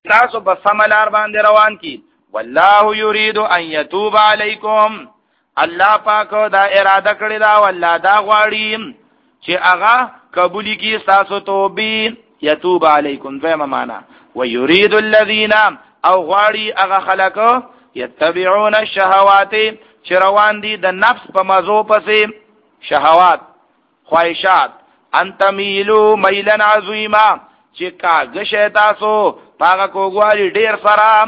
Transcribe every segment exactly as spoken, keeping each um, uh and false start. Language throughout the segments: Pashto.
تاسو په سملار باندې روان کی والله یرید ان یتوب علیکم الله پاک دا اراده کړی دا والله دا غواړي چې هغه قبول کی تاسو توبې یتوب علیکم فهم معنا ويريد الذين او غواړي هغه خلق یتبعون الشهوات چې روان دي د نفس په مزو پسې شهوات خواهشات ان تمیلو میلن عظیما چې کاږه شیطانو پاګه کوګوالي ډیر سره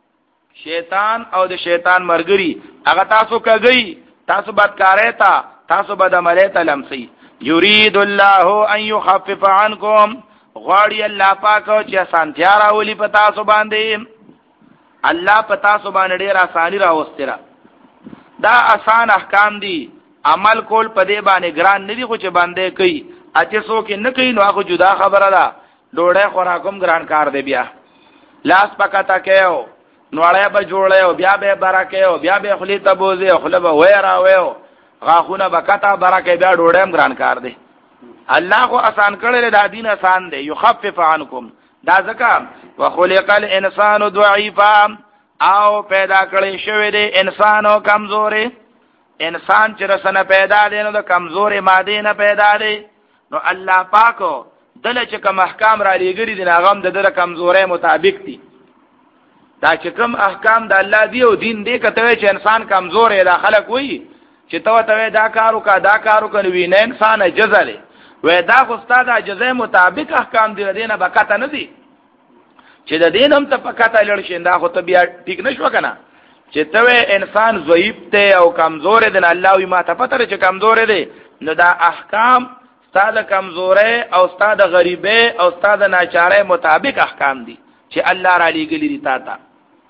شیطان او د شیطان مرګري هغه تاسو کوي تاسو بدکارې تا تاسو بدعمله ته لمسي یرید الله ان يخفف عنكم غواړي الله پاک چې سانتیا راولي په تاسو باندې الله په تاسو باندې ډیر اساني راوستره دا آسان احکام دي عمل کول په دې باندې ګران نه دي خو چې باندې کوي اته سو کې نه کوي نو هغه جدا خبره ده ډوړې خوراکم ګران کار دی بیا لاس پکاته کېو نوړې به جوړې بیا به برکه بیا به خلی تبوزه خله به وېرا وېو غاخونه بکتا برکه بیا ډوړېم ګران کار دی الله کو آسان کړل دا دین آسان دی یخفف عنکم دا ځکه وخلق الانسان ضعیفا او پیدا کړی شوی دی انسان او کمزوري انسان چې رسنه پیدا دی نو د کمزوري ماده نه پیدا دی نو الله پاکو دله چې کوم احکام را لېګري دي هغه د در کمزوري مطابق دي دا چې کوم احکام د الله دی او دین دی کته چې انسان کمزوري دا خلک وایي چې تو ته دا کارو کا دا کارو کوي نه انسان جزله وې دا خو استاد اجازه مطابق احکام دی دینه بکته نه دي چې د دین هم ته پکته لړ شیندا خو ته بیا ټیک نشو کنه چې ته انسان ضعیف ته او کمزور دی الله وي ما ته پته چې کمزور دی نو دا احکام استاد کمزورې او استاد غریبې او استاد ناچارې مطابق احکام دي چې الله را لېګلې دي تا ته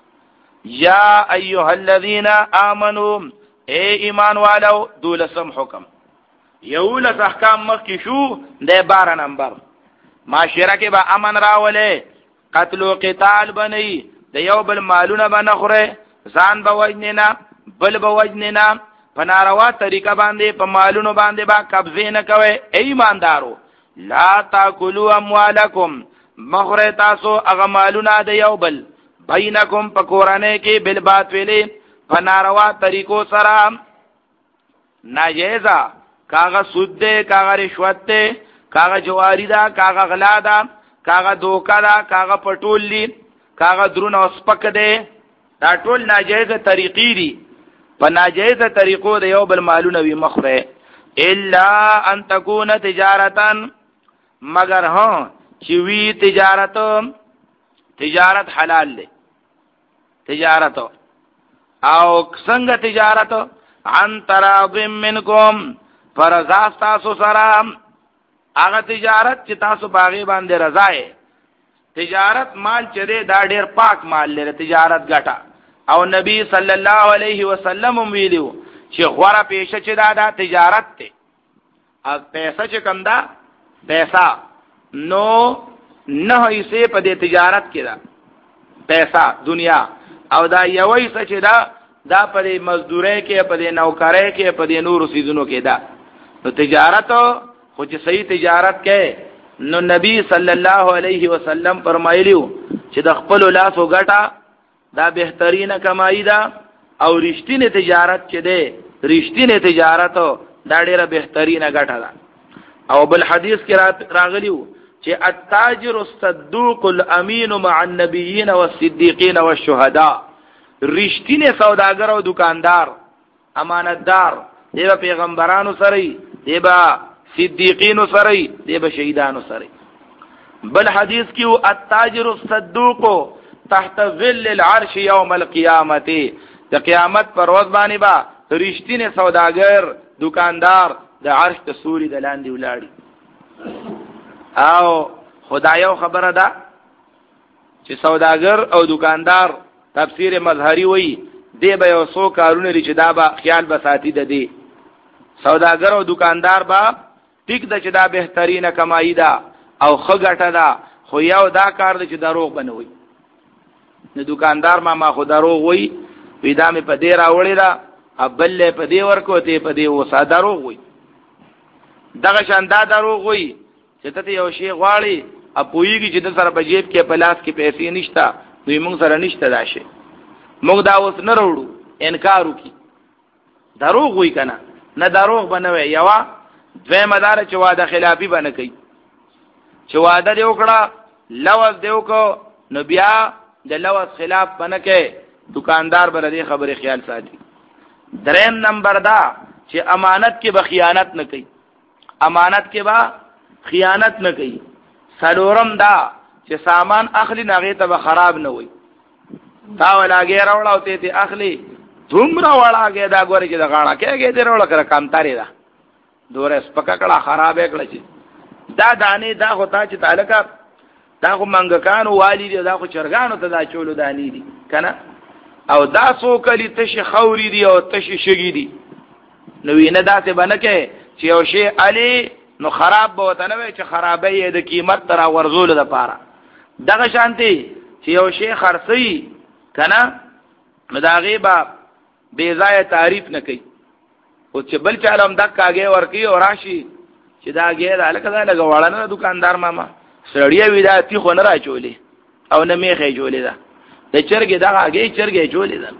یا ایها الذین آمنوا اے ایمان والو دولسم حکم یولس احکام مخی شو ده بار نمبر معاشره کې با امن راولې قتل و قتال بنی د یو بل مالونه بنخوره ځان به وجنینا بل به وجنینا په ناروا طریقه باندې په مالونو باندې با قبضه نه کوي ایماندارو لا تاکلوا اموالکم مخره تاسو هغه مالونه د یو بل بینکم په قرانه کې بل باطل په ناروا طریقو سره ناجیزه کاغه سود ده کاغه رشوت ده کاغه جواری ده کاغه غلا ده کاغه دوکا ده کاغه پټول دي کاغه درون او سپک ده دا ټول ناجیزه طریقې دي په ناجیزه طریقو د یو بل مالونه وی مخره الا ان تكون تجارتن مگر ها چې وی تجارت تجارت حلال ده تجارت او څنګه تجارت عن تراض منکم فرضا تاسو سره هغه تجارت چې تاسو باغی باندې رضای تجارت مال چره دا ډیر پاک مال لري تجارت ګټه او نبی صلی الله علیه وسلم ویلو چې غوړه پیشه چې دا دا تجارت ته او پیسې چې کم دا پیسہ نو نه ایسه په دې تجارت کې دا پیسہ دنیا او دا یوې څه چې دا دا په دې مزدورۍ کې په دې نوکرۍ کې په دې نورو سيزونو کې دا نو تجارت خو چې صحیح تجارت کې نو نبی صلی الله علیه وسلم فرمایلیو چې د خپل لاسو ګټه دا بهترینه کمایي ده او رښتینه تجارت چې ده رښتینه تجارت دا ډیره بهترینه ګټه ده او بل حدیث کې راغلیو چې التاجر الصدوق الامین مع النبیین والصدیقین والشهداء رښتینه سوداګر او دکاندار امانتدار دیبا پیغمبرانو سره دیبا صدیقینو سره دیبا شهیدانو سره بل حدیث کیو التاجر الصدوق تحت ظل العرش یوم القیامت د قیامت پر ورځ باندې با رښتینه سوداګر دکاندار د عرش ته سوري د لاندې ولاړی او خدایو خبره ده چې سوداګر او دکاندار تفسیر مظهری وی دی به یو څو کارونه لري چې دا به خیال به ساتي د دی سوداګر او دکاندار با ټیک د چې دا بهترینه کمایي ده او خګټه ده خو یو دا کار دی چې دروغ بنوي نو دکاندار ما ما خو دروغ وی پیدا مې په دې راوړی دا ابل په دې ورکو ته په دې وسا دروغ وی دغه شان دا دروغ وی چې ته یو شی غواړي اپویږي چې د سره په جیب کې پلاس کې پیسې نشتا دوی موږ سره نشته داشه موږ دا اوس نه وروړو انکار وکي دروغ وای کنه نه دروغ بنوي یوا دوی مدار چې واده خلافی بنه کوي چې واده دی وکړه لوز دی وکړو نو بیا د لوز خلاف بنه کوي دکاندار بر دې خبره خیال ساتي. دریم نمبر دا چې امانت کې به خیانت نه کوي امانت کې به خیانت نه کوي. سلورم دا چې سامان اخلي ناغه ته به خراب نه وي تا ولاګي راوړاو ته ته اخلي دومره ولاګي دا ګوري چې دا غاڼه کېږي دې راوړه کړه کام تاري دا دوره سپکا کړه خرابې کړه چې دا دانه دا هوتا چې تعلق دا خو منګکانو والی دي دا خو چرګانو ته دا چولو دانی دي کنه او دا سو کلی تشي خوري دي او تشي شګي دي نو وینه داسې بنکه چې یو شی علي نو خراب به وته نه وي چې خرابې د قیمت تر ورزول د پاره دغه شانتي چې یو شی خرڅي کنه دا غیبا بے ځای تعریف نه کوي او چې بل چاله هم دکاږي ورکی او راشي چې دا ګیر الکه دا لګوړنه دکاندار ماما سړی وی دا تی خو نه راچولې او نه میخه جوړې ده د چرګې دا هغه چرګې جوړې ده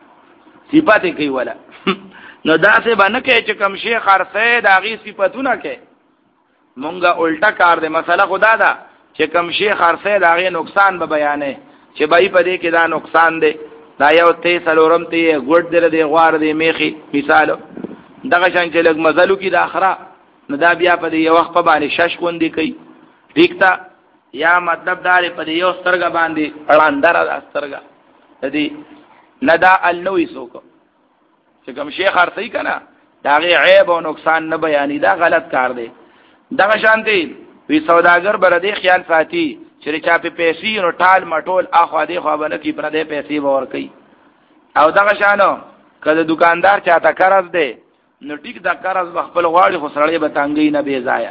صفات کوي ولا نو دا څه باندې کې چې کوم شي خرڅه دا غي صفاتونه کوي مونږه الټا کار دې مسله خدا دا چې کوم شي خرڅه دا غي نقصان به بیانې چې بای په دې کې دا نقصان دی دا یو ته سلورم ته ګډ دل دی غوار دی میخي مثال دغه شان چې لګ مزلو کې د اخره نو دا بیا په دې یو وخت په باندې شش کوندې کوي ټیکتا یا مطلب دا په دې یو سترګه باندې اړاندره د سترګه دې ندا النوې سوکو چې کوم شي خرڅي کنه دا غي عیب او نقصان نه بیانې دا غلط کار دی دغه شان دی وی سوداګر بر دې خیال ساتي چې چا په پیسې نو ټال مټول اخو دې خو باندې کې پر دې پیسې ور کوي او دغه شانو کله دکاندار چاته قرض دی نو ټیک دا قرض خپل غواړي خو سړی به تنګي نه بي ځایا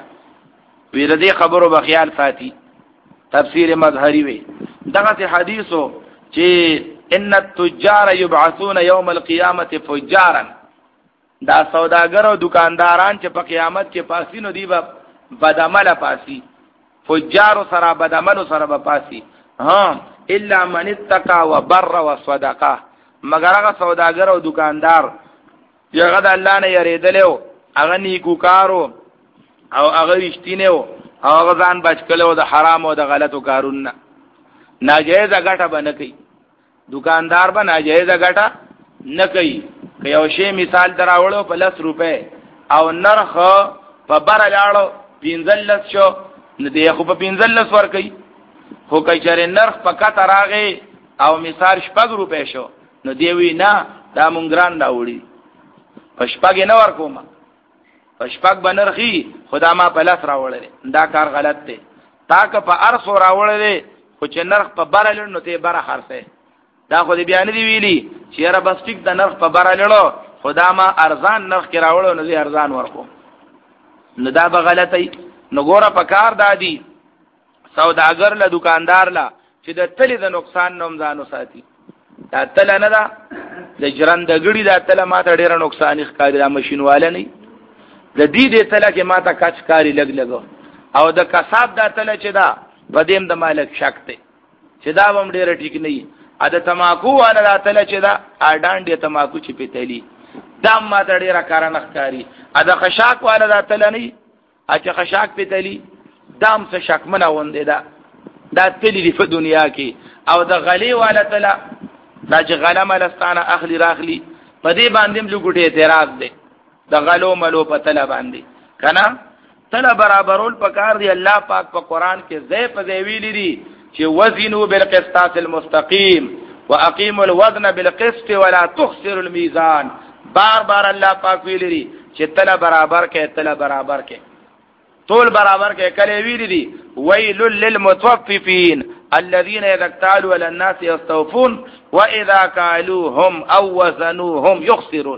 وی دې خبرو به خیال ساتي. تفسیر مظهری وی دغه حدیثو چې ان التجار يبعثون يوم القيامه فجارا دا سوداګر او دکانداران چې په قیامت کې پاسینو دی به بدعمل پاسي فجار سره بدعمل سره به پاسي ها الا من اتقى وبر وصدقه مگر هغه سوداګر او دکاندار چې هغه د الله نه یریدلو هغه نیکو کارو او هغه رښتینه او هغه ځان بچ کړو د حرام او د غلطو کارونو ناجایز غټه بنه کوي دکاندار به ناجایز غټه نه کوي که یو شی مثال دراوړو په لس روپے او نرخ په بر لاړو پینځلس شو نو دی خو په پینځلس ور کوي خو کچره نرخ په کته راغی او مثال شپږ روپے شو نو دی وی نه دا مونږران راوړي پشپګ نه ور کوم پشپګ بنرخي خدا ما په لاس راوړل دا کار غلط دی تاکه په ارس راوړل خو چې نرخ په بر لړ نو ته بر خرڅه دا خو دې بیان دی ویلي چې را بس ټیک د نرخ په بر لړو خدا ما ارزان نرخ کې راوړل نو زی ارزان ورکو نو دا به غلطي نو ګوره په کار دادی سوداګر له دکاندار لا چې د تل د نقصان نوم ځانو ساتي دا تل نه دا د جران د غړي دا تل ماته ډیر نقصان ښکاري دا ماشينواله نه د دې د تل کې ماته کچ کاری لګ لګو او د کساب دا تل چې دا بدیم د مالک شک ته چې دا هم ډیر ټیک نه وي ا د تماکو والا دا تل چې دا اډان دې تماکو چې پېتلی دا ماته ډیر کار نه ښکاري ا د خشاک والا دا تل نه ا چې خشاک پېتلی دام څه شک منه وندې دا دا تل دی په دنیا کې او د غلی والا تل دا چې غلم لستانه اخلي راخلي په دې باندې لګوټه اعتراض دی د غلو ملو په تل باندې کنه تل برابرول پکار دی الله پاک په قران کې زې په زې ویلي دي چې وزنوا بالقسطاس المستقيم واقيموا الوزن بالقسط ولا تخسروا الميزان بار بار الله پاک ویلي دي چې تل برابر کې تل برابر کې طول برابر کې کله ویلي دي ويل للمطففين الذين اذا اكتالوا على الناس يستوفون واذا كالوهم او وزنوهم يخسرون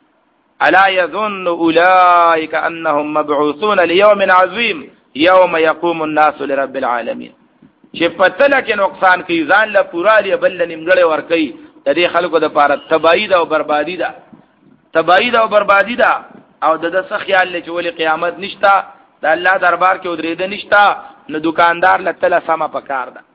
الا يظن اولئك انهم مبعوثون ليوم عظيم يوم يقوم الناس لرب العالمين چې پتل کې نقصان کوي ځان له پورا لري بل نیمګړې ور کوي د دې خلکو د پاره تباہی او بربادي ده تباہی او بربادي ده او د څه خیال لې چې ولې قیامت نشتا د الله دربار کې ودرېده نشتا نو دکاندار لته سما پکار ده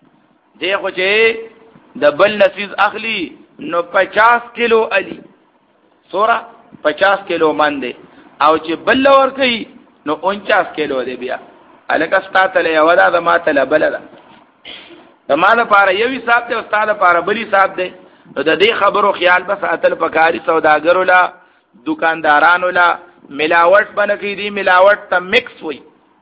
دی خو چې د بل نسیز اخلي نو پچاس کیلو علی سورا پچاس کیلو من دی او چې بل ور کوي نو انچاس کیلو دی بیا الکه ستاته یو دا د ماته له بل ده د ما لپاره یو حساب دی او ستاده لپاره بل حساب دی نو د دې خبرو خیال بس اتل پکاري سوداګرو لا دکاندارانو لا ملاوت بنکې دي ملاوت ته مکس وي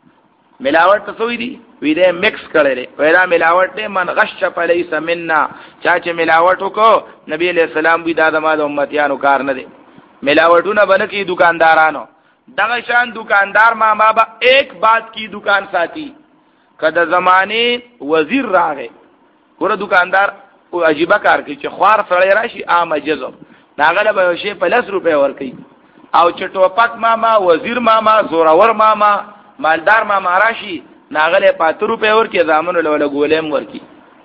ملاوت ته سوې دي وی دې مکس کړي ویرا ملاوت دې من غش فلیس منا چا چې ملاوت وکړو نبی علیہ السلام وی دا د ما د امتیانو کار نه دي ملاوتونه بنکې دکاندارانو دغه شان دکاندار ما ما با ایک بات کی دکان ساتي کله زمانه وزیر راغی ګوره دکاندار او عجیب کار کوي چې خوار سړی راشي عام جذب ناغله به شی په لس روپے ور کوي او چې ټوپک ماما وزیر ماما زورور ماما مالدار ماما راشي ناغله پاتو روپے ور کې زامن له ګولم ور کی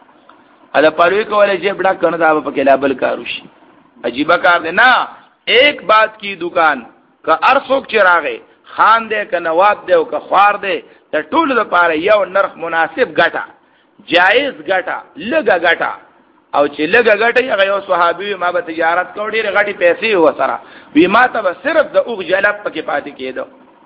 اله پروي کوله چې بڑا کنه دا په کې لابل کارو شي عجیب کار دی نه ایک بات کی دکان که ارسوک چراغه خان دے که نواب دے او که خوار دے د ټولو لپاره یو نرخ مناسب ګټه جایز ګټه لګه ګټه او چې لګه ګټه هغه یو صحابي ما به تجارت کو ډېر غټي پیسې وسره وی ما ته به صرف د اوغ جلب پکې پاتې کېدو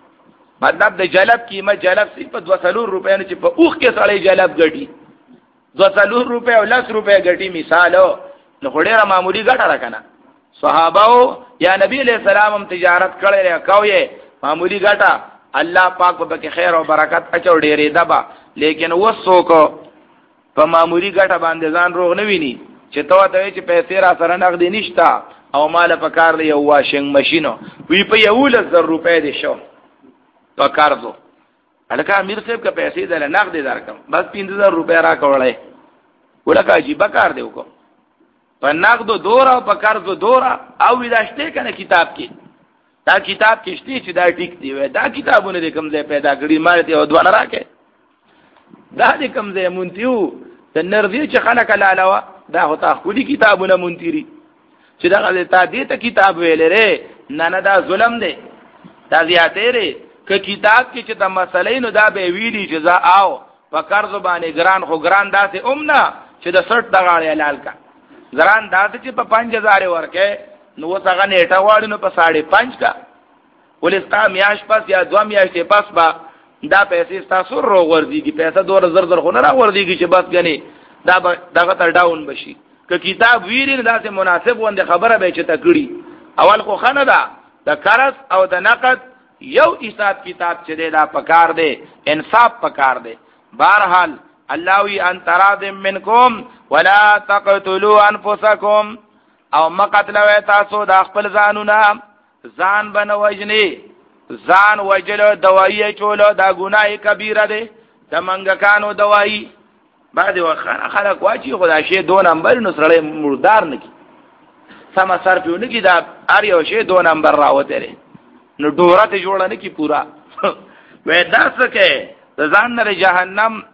مطلب د جلب قیمت جلب صرف دو سلور روپے نه چې په اوغ کې سړی جلب ګټي دو سلور روپے او لس روپے ګټي مثالو نو ډېر معمولی ګټه راکنه صحابه یا نبی علیہ السلام هم تجارت کړي کوي معمولی ګټه الله پاک په کې خیر او برکت اچو ډېرې دبا لیکن وسو کو په معمولی ګټه باندې ځان روغ نه ویني چې تو ته چې پیسې را سره نقد نشتا او مال په کار دی یو واشنګ ماشینو وی په یو لزر روپے دي شو په قرضو الکه امیر صاحب کا پیسې دل نقد درکم بس پنځه هزار روپے را کولای ولکه عجیب کار دی وکړه په نقد دورا په قرض دورا او وداشته کنه کتاب کې دا کتاب کې شته چې دا ټیک دی وای دا کتابونه د کوم ځای پیدا کړی مال ته ودوانه راکې دا د کوم ځای مونتیو د نرځي چې خلک لاله دا هوتا خولي کتابونه مونتيري چې دا غلطه تا دې ته کتاب ویلې نه نه دا ظلم دی دا زیاتې لري ک کتاب کې چې د مسلې نو دا به ویلي چې ځا آو په قرض باندې ګران خو ګران داسې اومنه چې د سټ دغاړې لال کا ګران داسې چې په پنځه هزار ورکه نو وسغه نیټه واړو نو په ساڑھے پنځ کا ولستا میاش پس یا دو میاشتې پس با دا پیسې تاسو رو ورځيږي پیسې دور زر زر خو نه را ورځيږي چې بس غني دا دغه تر ډاون بشي که کتاب ویرین داسې مناسب وند خبره به چې تکړي اول خو خنه دا د قرض او د نقد یو حساب کتاب چې دا پکار دی انصاف پکار دی بهرحال الله وی ان تراد منکم ولا تقتلوا انفسکم او مقتلوا تاسو د خپل ځانونه ځان بنوجنی ځان وجلو دوايي چولو دا ګناي کبیره ده د منګکانو دوايي بعد وخت خلک واچي خدای شي دو نمبر نو سره مردار نکی سم صرفونه کی دا ار یو شی دو نمبر راوته لري نو ډورته جوړه نکی پورا وې داسکه ځان نه جهنم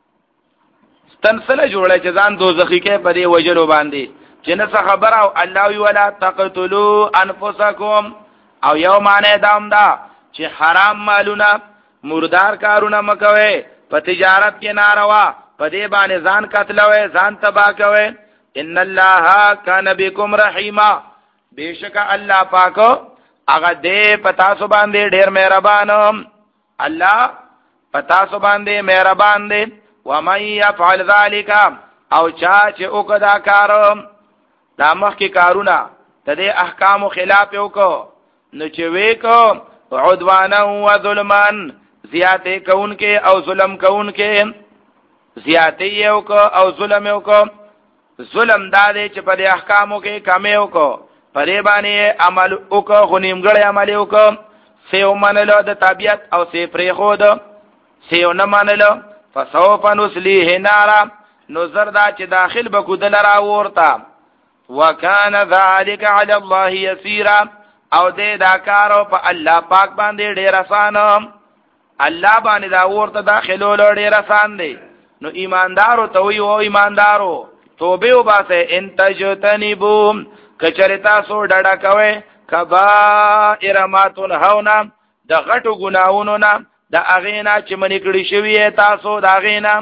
تنسله جوړه چې ځان دوزخی کې په دې وجلو باندې جنس خبر او الله ولا تقتلوا انفسکم او یو معنی دام دا چې حرام مالونه مردار کارونه مکوي په تجارت کې ناروا په دې باندې ځان قتلوي ځان تباہ کوي ان الله کان بكم رحیما بیشک الله پاک هغه دې پتا سو باندې ډېر مهربان الله پتا سو باندې مهربان دی ومن يفعل ذلك او چا چې وکدا کار دا مخ کې کارونه د دې احکام خلاف وکړو نو چې وکړو عدوانا و ظلمان زیاته کون کې او ظلم کون کې زیاته یو کو او ظلم یو کو ظلم دا دې چې په دې احکامو کې کم یو کو پرې باندې عمل وکړو غنیمګړی عمل وکړو سیو منلو د طبيعت او سی پرې خود سیو نه منلو فسوف نسلیه نارا نظر دا چې داخل بکو دلرا ورتا وکانه ذالک علی الله یسیرا او دې دا کارو په الله پاک باندې ډېر آسان الله باندې دا ورته داخلو ډېر آسان دی نو ایماندارو ته وی او ایماندارو توبه وباسه انتجتنبو کچریتا سو ډډا کوي کبائر ما تنهونا د غټو ګناونو نه دا اغینا چې منی کړی شوی تاسو دا اغینا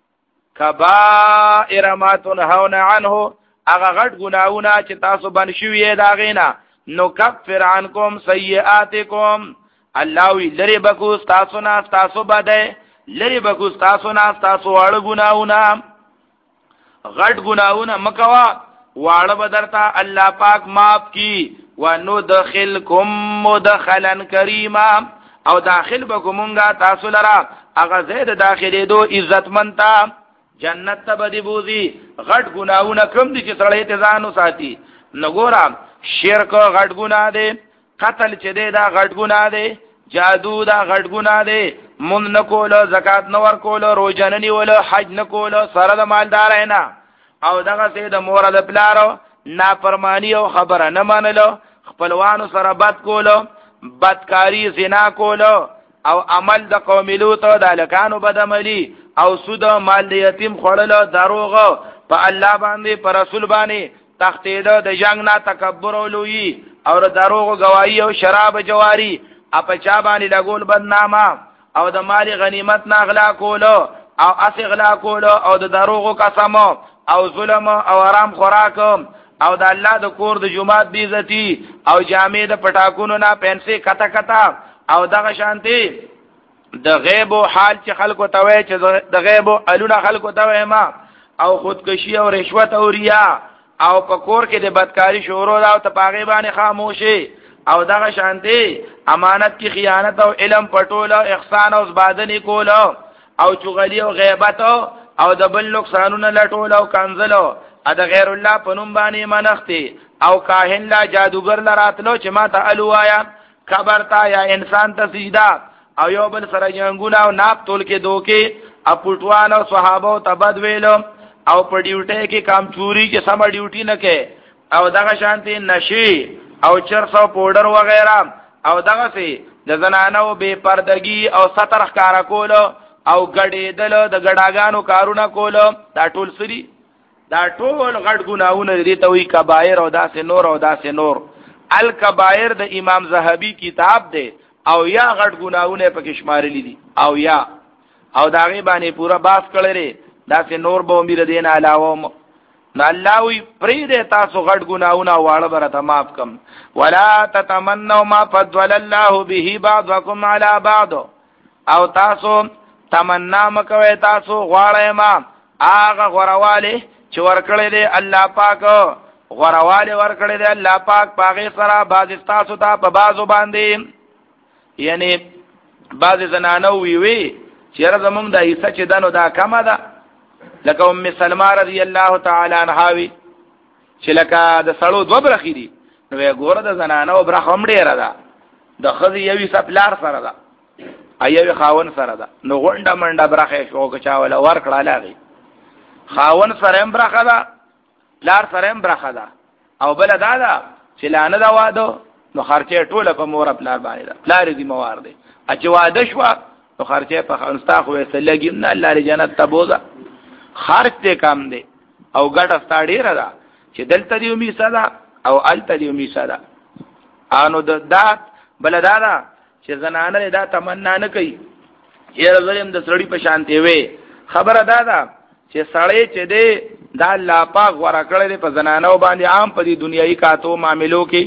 کبائر ما تنهون عنه اغه غټ ګناونه چې تاسو باندې شوی دا اغینا نو کفر عنکم سیئاتکم الله وی لری بکو تاسو نه تاسو باندې لری بکو تاسو نه تاسو واړه ګناونه غټ ګناونه مکوا واړه بدرتا الله پاک معاف کی وندخلکم مدخلا کریما او داخل بکومونگا تاسو لرا اغا زید داخلی دو عزت منتا جنت تا بدی بوزی غٹ گناہو نکم دی چی سڑی تزانو ساتی نگورا شرک غٹ گناہ دے قتل چی دے دا غٹ گناہ دے جادو دا غٹ گناہ دے من نکولو زکاة نور کولو روجننی ولو حج نکولو سرد مالدار اینا او دغه سید مورد پلارو نافرمانی او خبره نمانلو خپلوانو سره بد کولو بدکاری زنا کولو او عمل د قوم لوط د لکانو بدعملی او سود مال د یتیم خړلو دروغ په الله باندې پر رسول باندې تختید د جنگ نه تکبر او لوی او دروغ گواہی او شراب جواری اپ چا باندې لګول بدنامه او د مال غنیمت نه اغلا کولو او اس اغلا کولو او د دروغ قسم او ظلم او حرام خوراک او د الله د کور د جمعات بی عزتی او جامع د پټاکونو نه پنسي کتا کتا او دغه شانتي د غیب او حال چې خلکو ته وای چې د غیب او الونه خلکو ته وای ما او خودکشي او رشوت او ریا او په کور کې د بدکاری شروع او ته پاغي باندې خاموشي او دغه شانتي امانت کی خیانت او علم پټول او احسان او زبادنی کول او چغلی او غیبت او د بل نقصانونه لټول او کنزلو ا د غیر الله پنوم باندې منختی او کاهن لا جادوګر لراتلو چې ما ته الوایا خبر تا یا انسان ته سجدا او یو بل سره جنگونه او ناپ تول کې دوکي اپټوان او صحابه تبد ویلو او په ډیوټي کې کام چوری کې سم ډیوټي نه کې او دغه شانتي نشي او چرسو پودر وغیرہ او دغه سي د زنانو بے پردگی او ستر ښکارا کولو او ګډېدل د ګډاګانو کارونه کولو دا ټول سری دا ټول غټ ګناونه دي ته وی کبایر او داسې نور او داسې نور الکبایر د امام زهبي کتاب دی او یا غټ ګناونه پکې شمارلي دي او یا او داغه باندې پورا باس کړی داسې نور به امیر دین علاوه نو الله وی پرې دې تاسو غټ ګناونه واړه برته معاف کم ولا تتمنوا ما فضل الله به بعضكم على بعض او تاسو تمنا مکوي تاسو غواړئ ما هغه غورواله چې ورکړې دې الله پاک غورواله ورکړې دې الله پاک پاغه سره باز تاسو ته په بازو باندې یعنی باز زنانو وی وی چې زمونږ د حصہ چې دنو دا کمه ده لکه ام سلمہ رضی الله تعالی عنها وی چې لکه د سړو دو برخې دي نو ګوره د زنانو برخه هم ډیره ده د خزي یوي سپلار سره ده ایوي خاون سره ده نو غونډه منډه برخه شو کچا ولا ور کړه لاغي خاون سره هم برخه ده لار سره هم برخه ده او بل دا ده چې لانه دا واده نو خرچه ټوله په مور خپل باندې ده پلار دې موار دي اچ واده شو نو خرچه په خنستا خو سلګي نه الله ر جنت تبوزه خرچ ته کم دی او ګټه ستاډی را ده چې دلته دی می صدا او الته دی می صدا انو د دات بل دا ده چې زنانه دا تمنا نه کوي یره زریم د سړی په شانتی وي خبره دا ده چې سړی چې دی دا الله پاک ورا کړی په زنانو باندې عام په دې دنیایي کاتو معاملو کې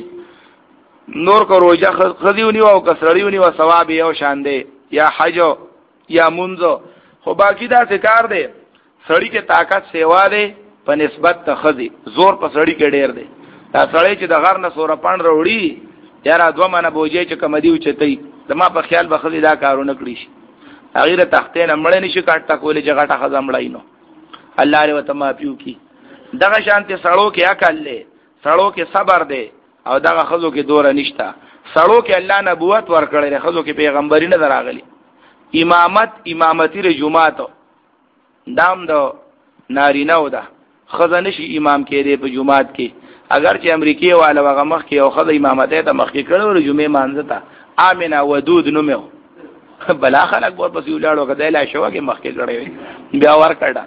نور کو روزه خذیونی او کسړیونی او ثواب یو شان دی یا حج یا منځ خو باقی دا ذکر دی سړی کې طاقت سیوا دی په نسبت ته خذي زور په سړی کې ډیر دی دا سړی چې د غر نه سور پاند وروړي یاره دوه منه بوجي چې کمدی او چتای زما په خیال به خذي دا کارونه کړی شي غیر تختې نه مړ نه شي کاټ تا کولې چې غټه خزم لای نو الله لري وته مافیو کی دغه شانته سړو کې عقل له سړو کې صبر دی او دغه خزو کې دوره نشتا سړو کې الله نبوت ورکړي خزو کې پیغمبري نه دراغلي امامت امامتی ر جمعات دام دو نارینه و ده خزانه شي امام کې دی په جمعات کې اگر چې امریکای والا وغه مخ کې او خزه امامت ته مخ کې کړو جمعه مانځتا امنه ودود نو مې بلا خلک ور پسې ولاړو کده لا شو کې مخ کې کړی بیا ور کړه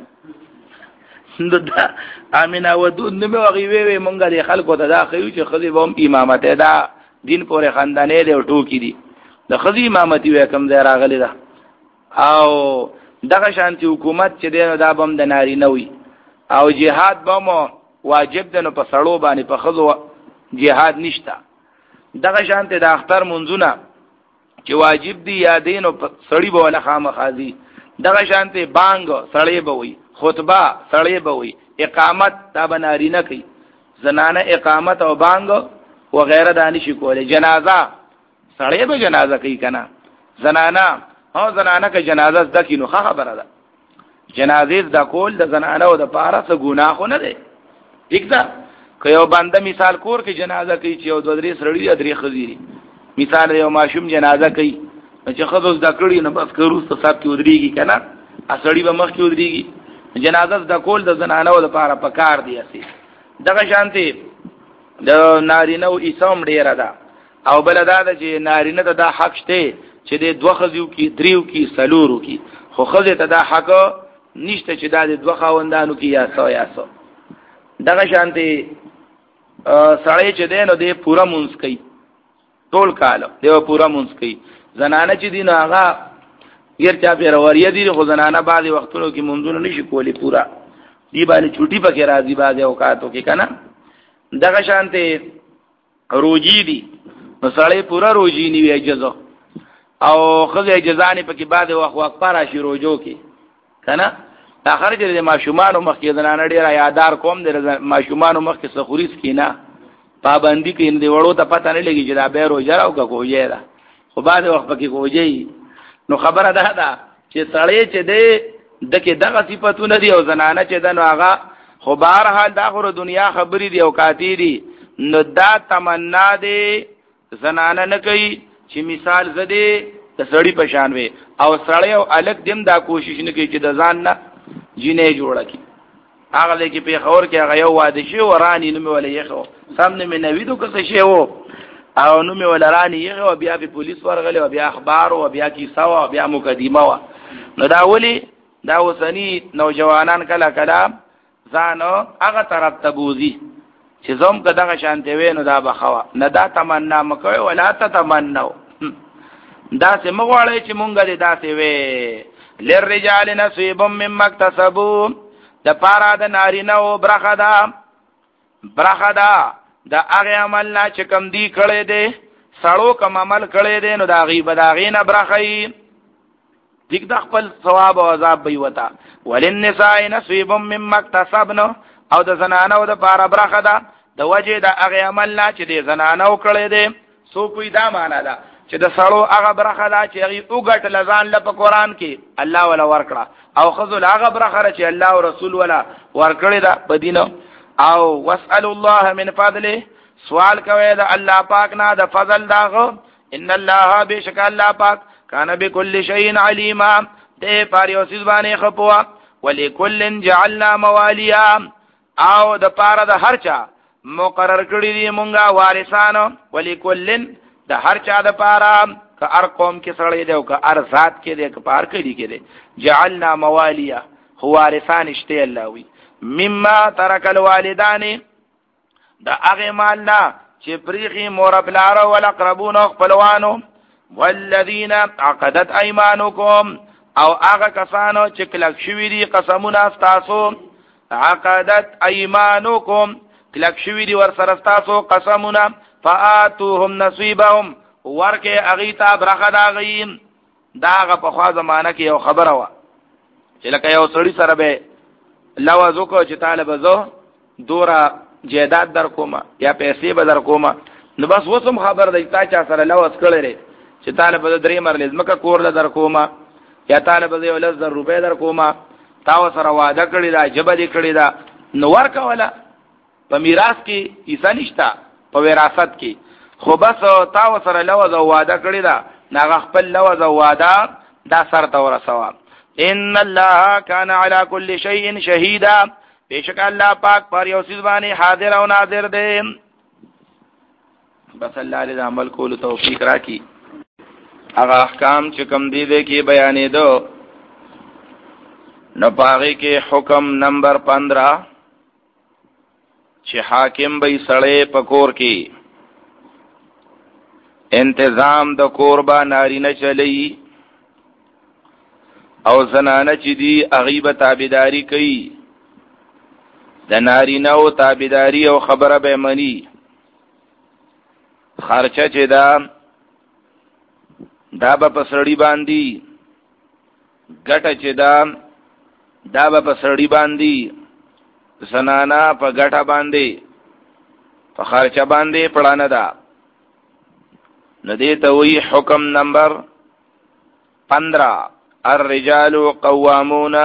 دا امنه ودود نو مې وغي وی مونږه د خلکو ته دا خو چې خزه ووم امامت دا دین پورې خاندانې دی ټوکی دي د خزه امامتي وکم ځای راغلی ده او دغه شانتي حکومت چې دی دا بم د نارینه وي او جهاد بم واجب دی نو په سړو باندې په خزو جهاد نشته. دغه شانتي د اختر منځونه چې واجب دي یادینو سړی به ولا خامخازي. دغه شانتي بانګ سړی به وي، خطبه سړی به وي، اقامت دا به نارینه کوي، زنانه اقامت او بانګ وغیرہ دانی شي کوله. جنازه سړی به جنازه کوي کنه، زنانه ها زنانه که جنازه زکه نو خبره ده. جنازه د کول د زنانه او د پاره څه ګناه خو نه دی. ٹھیک ده که یو بنده مثال کور کې جنازه کوي چې یو دوه درې سړی درې خزيري مثال یو ماشوم جنازه کوي چې خزو د کړي نه بس کروسته صاحب کې ودرېږي کنه اصلي به مخ کې ودرېږي. جنازه د کول د زنانه او د پاره پکار دی اسی. دغه شانتي د نارینه او اسلام ډیره ده او بل دا ده چې نارینه ته دا حق شته چې د دوه خزیو کې دریو کې سلورو کې، خو خزه ته دا حق نشته چې دا د دوه خاوندانو کې یا سو یا سو. دغه شانتي سړی چې دی نو دی پورا مونږ کوي ټول کالو دی پورا مونږ کوي. زنانه چې دی نو هغه غیر چا پیر وریه دي خو زنانه بعضی وختونو کې مونږونه نشي کولی پورا دی باندې چوټي پکې راځي بعضی اوقاتو کې کنه. دغه شانتي روجي دي نو سړی پورا روجي نیوي اجازه او خزه اجازه نه پکې بعد وخت وخت پر شي روجو کې کنه. اخر چې د ماشومان مخ کې زنانه ډیر یادار کوم د ماشومان مخ کې سخوریس کینا پابندي کین دی وړو ته پته نه لګي چې دا به روجا راو کا کوی دا خو بعد وخت پکې کوی. نو خبره ده ده چې سړی چې دی دکې دغه صفاتونه دي او زنانه چې دنو هغه خو بهر حال د اخر دنیا خبرې دی او کاتی دي. نو دا تمنا دی زنانه نه کوي چې مثال زده د سړی په شان وي او سړی او الګ دیم دا کوشش نه کوي چې د ځان نه جینې جوړه کی. هغه لکه په خور کې هغه یو واده شي ورانی نو مې ولې یخو سامنے مې نویدو کڅ شی وو او نو مې ولرانی یغه بیا په پولیس ورغله او بیا اخبار او بیا کیسه او بیا مقدمه وا. نو دا ولی دا وسنی نوجوانان کله کله ځانو هغه طرف تبوزي چې زوم کداغه شانته وینو دا بخوا نه دا تمنا مکوي ولا تتمنو دا سه مغواړي چې مونږ دې دا سه وې للرجال نصيب مما اكتسبوا د پارا د نارینه او برخدا برخدا د هغه عمل نه چې کم دی کړي دي سړو کم عمل کړي دي نو دا غي بداغې نه برخې دګ د خپل ثواب او عذاب به وتا. وللنساء نصيب مما اكتسبنا او د زنانو د پارا برخدا د وجه د هغه عمل نه چې د زنانو کړي دي سو کوئی دا معنا ده چې د سړو هغه برخه دا چې هغه وګټ لزان لپاره قران کې الله ولا ورکړه او خذل هغه برخه چې الله او رسول ولا ورکړي دا بدینو. او واسال الله من فضله سوال کوي دا الله پاک نه د فضل داغه. ان الله بشک الله پاک کان بكل شيء عليما ده پاره اوسې باندې خپوا. ولکل جعلنا موالیا او د پاره د هر چا مقرر کړی دی مونږه وارثانو. ولکل د هر چا د پاره که ار قوم کې سړی دی او که ار ذات کې دی که پار کړي کې دی جعلنا موالیا هو وارثان اشته الله وی مما ترک الوالدان د هغه مال نه چې پریخي مور بلاره ولا قربون خپلوانو والذین عقدت ايمانکم او هغه کسانو چې کلک شوی دي قسمونه تاسو عقدت ايمانکم کلک شوی دي ور سره تاسو قسمونه فآتوهم نصیبهم ورکه اغیتا برخه دا غیم. داغه په خوا زمانہ کې یو خبره وا چې لکه یو سړی سره به لوازو کو چې طالب زو دورا جیداد در کومه یا پیسې به در کومه نو بس وسم خبر دی تا چا سره لواز کړی چې طالب درې مرلز مکه کور در کومه یا طالب یو لزر روپے در کومه تا سره وعده کړی دا جبه دې کړی دا نو ورکه ولا په میراث کې ایسا نشتا په وراثت کې خو بس تا سره لوز او وعده کړی دا ناغه خپل لوز او وعده دا سر ته ورسوا. ان الله کان علی کل شیء شهیدا بیشک الله پاک پر یو څه باندې حاضر او ناظر دی. بس الله دې عمل کول توفیق راکړي. هغه احکام چې کوم دي دې کې بیانې دو نو پاره کې حکم نمبر پندرہ چې حاکم به سړی پکور کې انتظام د کور با نارینه چلی او زنانه چې دی اغیبه تابعداری کوي د نارینه او تابعداری او خبره به منی خرچه چې دا دا به پسړی باندې ګټه چې دا دا به پسړی باندې زنانه په ګټه باندې په خرچه باندې پړانه ده ندی ته وی حکم نمبر پندرہ الرجال قوامون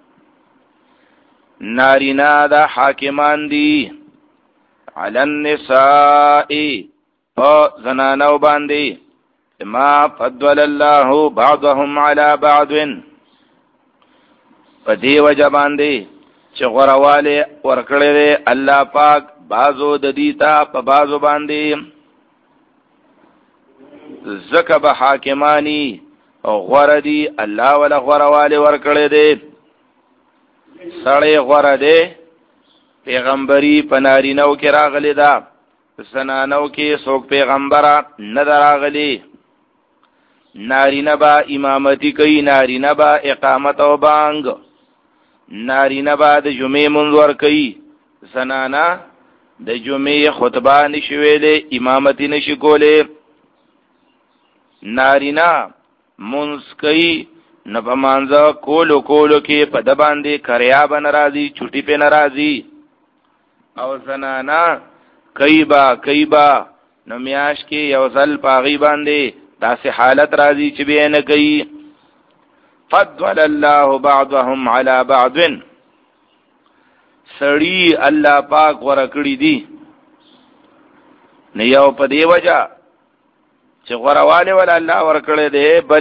نارینا دا حاکمان دی علی النساء او زنانو باندې ما فضل الله بعضهم على بعض په دی وجه باندې چې غرواله ورکړې الله پاک بازو د دې ته په بازو باندې زکه به حاکمانی او غردی الله ولا غرواله ورکړې دي سړی غره دی پیغمبري په نارینو کې راغلی دا زنانو کې څوک پیغمبره نه راغلی نارینه با امامتی کوي نارینه با اقامت او بانگ نارینه با د جمعې منځ کوي زنانه د جمعې خطبه نشي ویلې امامتی نشي کولې نارینه منځ کوي نه په مانځه کولو کولو کې په د باندې کریا به ناراضي چوټي په ناراضي او زنانا کایبا کایبا نو میاش کې یو ځل پاغي باندې داسې حالت راځي چې به نه کوي فضل الله بعضهم على بعض سړی الله پاک ورکړي دي نه یو په دی وجہ چې غرواله ول الله ورکړي دي بل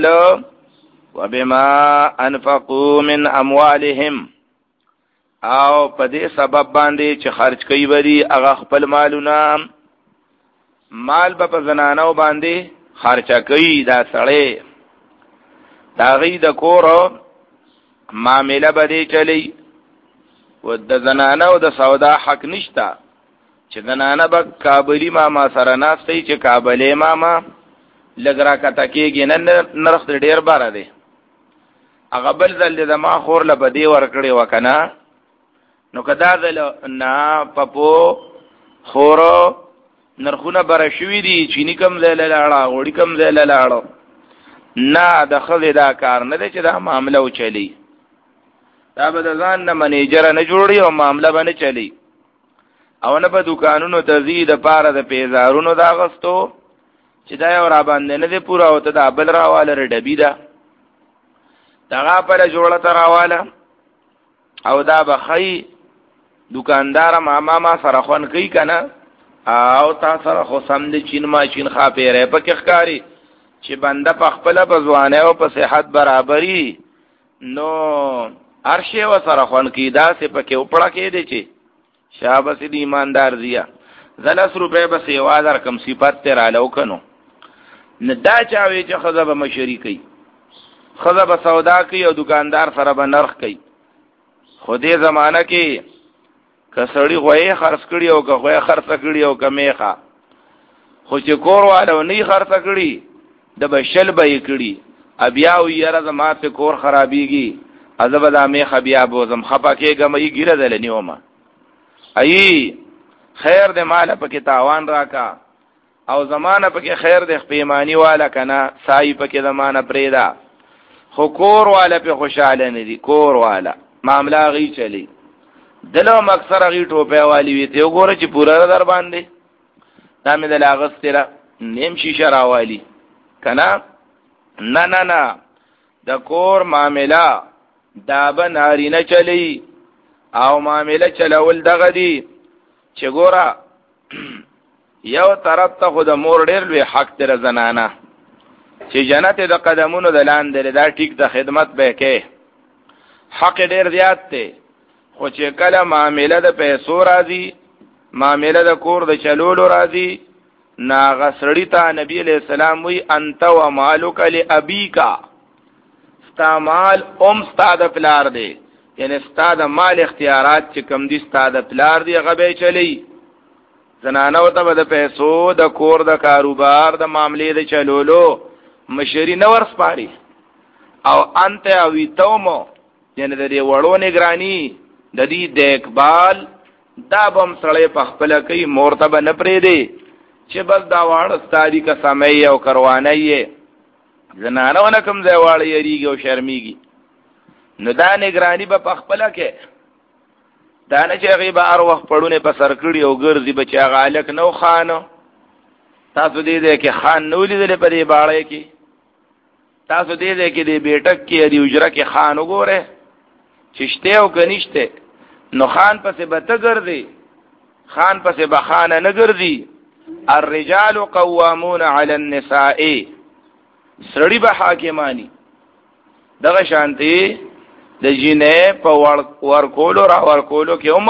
وبما انفقوا من اموالهم او په دې سبب باندې چې خرج کوي ودي هغه خپل مالونه مال به په زنانو باندې خرچه کوي دا سړی دا غي د کور معاملې به چلی و د زنانو د سودا حق نشتا چې زنانه به کابلی ماما سره ناستي چې کابلې ماما لګرا کته کېږي نن نرخ ډیر بار دی هغه بل ځل د ما خور له بدی ور کړی وکنه نو کدا ځل نه پپو خورو نرخونه بر شوې دي چینی کم ځای لاړه وړي کم ځای لاړه نه د خزې دا کار نه دی چې دا معاملې و چلی دا به د ځان نه منیجر نه جوړي او معاملې باندې چلی او نه په دکانونو تزيد پاره د پیزارونو دا غستو چې دا یو را باندې نه دی پورا او ته دا بل راواله ډبی دا دغه پر جوړه تراواله او دا بخی دکاندار ماما ما سره خون کوي کنه او تا سره خو سم دي چین ماشین خا پیره پکې ښکاری چې بنده په خپل په ځوانه او په صحت برابرۍ نو ارشه و سره خون کی دا سه پکې وپړه کې دي چې شابه دې ایماندار زیه زلس روپے بس یو در کم صفات تر الو کنو نه دا چاوي چې خزه به مشری کوي خزه به سودا کوي او دکاندار سره به نرخ کوي خو دې زمانہ کې کسړی غوې خرڅ کړي او غوې خرڅ کړي او کمیخه خو چې کور والو نه خرڅ کړي د بشل به کړي بیا ویره زماته کور خرابيږي ازب د میخه بیا بوزم خپه کېګم یې ګیره دلنی ومه ای خیر دې مال پکې تاوان راکا او زمانہ پکې خیر دې پیمانی والا کنا سای پکې زمانہ پریدا خو کور والا په خوشاله نه دي کور والا معاملہ غي چلی دلو مکسر غي ټوپه والی وي ته وګوره چې پورا در باندې دا مې د لاغست را نیم شیشه راوالی کنا نه نه نه د کور معاملہ دا به ناری نه چلی او معاملہ چلول دغه دی چې ګوره یو طرف ته خو د مور ډېر لوی حق در زنانه چې جنت د قدمونو د لاندې دا ټیک د خدمت به کې حق ډېر زیات دی خو چې کله معاملې د پیسو راځي معاملې د کور د چلولو راځي ناغه سړی ته نبی علیہ السلام وی انت و مالک لابیکا استعمال ام استاد پلار دی یعنی استاد مال اختیارات چې کم دي استاد پلار دی غبه چلی زنانه او ته د پیسو د کور د کاروبار د معاملې د چلولو مشری نور سپاری او انت او تومو یعنی د دې وړو نگرانی د دې د اقبال دا بم سړی په خپل کوي مرتبه نه پرې دی چې بس دا واړه ستادي کا سمي او کروانه یې زنانه ونه کوم ځای واړه یریږي او شرمېږي نو دا نگرانی به په خپل کې دا نه چې هغه به هر وخت پړونه په سر کړي او ګرځي به چې هغه الک نو خانو تاسو دې دې کې خان نو لیدل په دې باړې کې تاسو دې دې کې دې بیٹک کې دی اجره کې خان وګوره چشته او کنيشته نو خان پسې به ته ګرځي خان پسې به خان نه ګرځي الرجال قوامون علی النساء سړی به حاکمانی دغه شانتی د جینې په ورکولو را ورکولو کې هم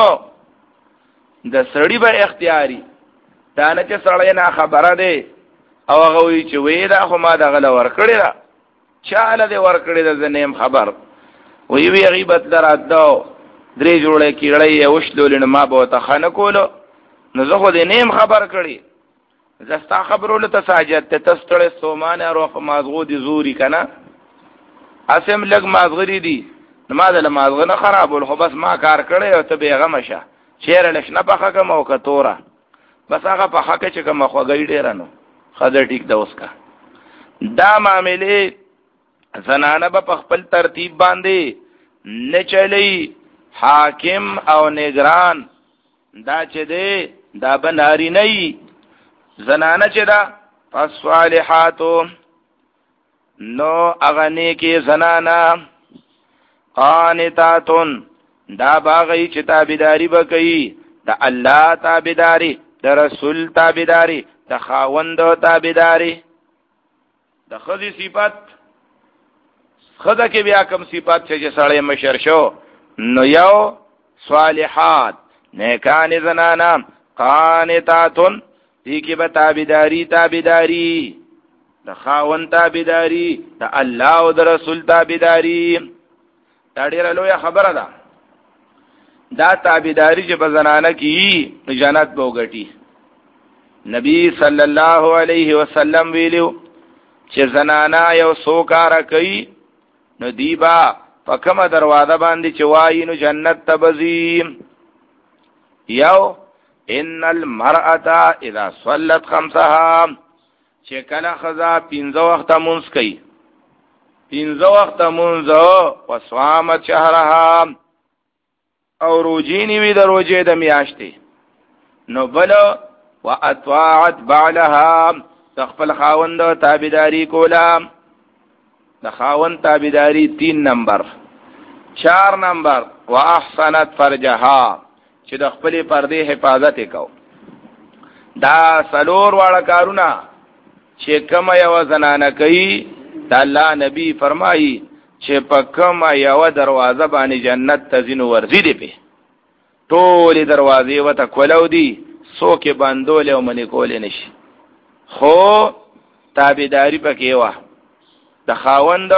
د سړی به اختیاري دا نه چې سړی نه خبره دی او هغه وی چې وې دا خو ما دغه لور کړی دا چاله دې ور کړی دا زنیم خبر وی وی غیبت درادو درې جوړه کیړې او شلول ما به ته خانه کولو نو زه خو دې نیم خبر کړی زستا خبرولو ته ساجت ته تستړې سومانه روخ مازغو دي زوري کنه اسم لګ مازغری دي نماز له مازغه نه خرابول خو بس ما کار کړی او ته بیغه شه چیر لښنه په حق مو کتوره بس هغه په حق چې کوم خو گئی ډیر نو خدای ټیک دا اوس کا دا معاملې زنانه په خپل ترتیب باندې نه چلی حاکم او نگران دا چې دی دا بناری نه زنانه چې دا فصالحاتو نو اغنی کې زنانه قانتاتون دا باغی چې تابعداري وکړي د الله تابعداري د رسول تابعداري د خاوند تابعداري د خدای صفات خدای کې بیا کوم صفات چې سړی مشر شو نو یو صالحات نیکان زنانا قانتاتون دې کې به تابعداري تابعداري د خاوند تابعداري د الله او د رسول تابعداري دا ډیره لویه خبره ده دا تابعداري چې په زنانه کې جنت به وګټي نبی صلی الله علیه وسلم ویلو چې زنانه یو څو کار کوي نو دیبا په کومه دروازه باندې چې وایي نو جنت ته بځي یو ان المرأة اذا صلت خمسها چې کله خزا پنځه وخت مونږ کوي پنځه وخت مونږ او صامت شهرها او روجینی وی د روجې د میاشتې نو بل واطاعت بعلها تخفل خاوند تابعداري کولا د خاوند تابعداري تین نمبر چار نمبر واحسنت فرجها چې د خپل پردې حفاظت وکاو دا سلور واړه کارونه چې کوم یو زنانه کوي د الله نبی فرمایي چې په کوم یو دروازه باندې جنت ته ځینو ورځي دی په ټول دروازې وته کولو دي څوک باندول او منی کول نشي خو تابعداري پکې و د خاوند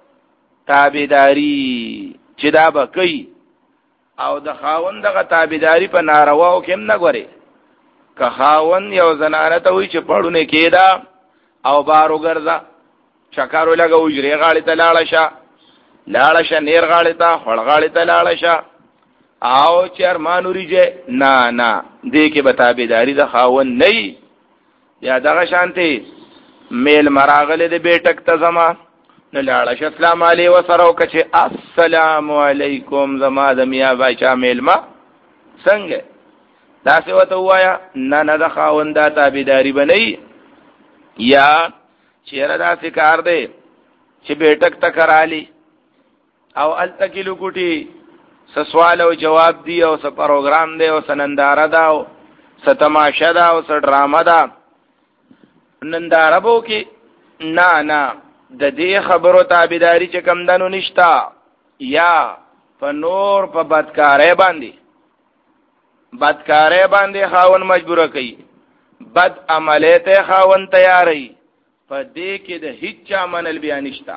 تابعداري چې دا به کوي او د خاوند غ تابعداري په نارواو کې نه غوري که خاوند یو زنانه ته وي چې پړونه کېدا او بارو ګرځا چکارو لګه وجري غاړي ته لاړه شه لاړه شه نیر غاړي ته خړ غاړي ته لاړه شه او چرمانوري جه نه نه دې کې به تابعداري د خاوند نه یا دغه شانتي میل مراغله د بیٹک ته زما نو لاړه شه السلام علیه وسره وکړه السلام علیکم زما د میا بچا میل ما څنګه تاسو وته وایا نه نه د خاوند د تابعداري بنئ یا چیرې دا کار دی چې بیٹک ته کرالی او التکلو کوټي س سوال او جواب دی او س پروګرام دی او سننداره دا او س تماشا دا او س ډراما دا ننداره بو کې نه نه د دې خبرو تابعداري چې کم دنو نشتا یا په نور په بدکارۍ باندې بدکارۍ باندې خاون مجبور کوي بد عملیت خاون تیاری په دې کې د هیڅ چا منل بیا نشتا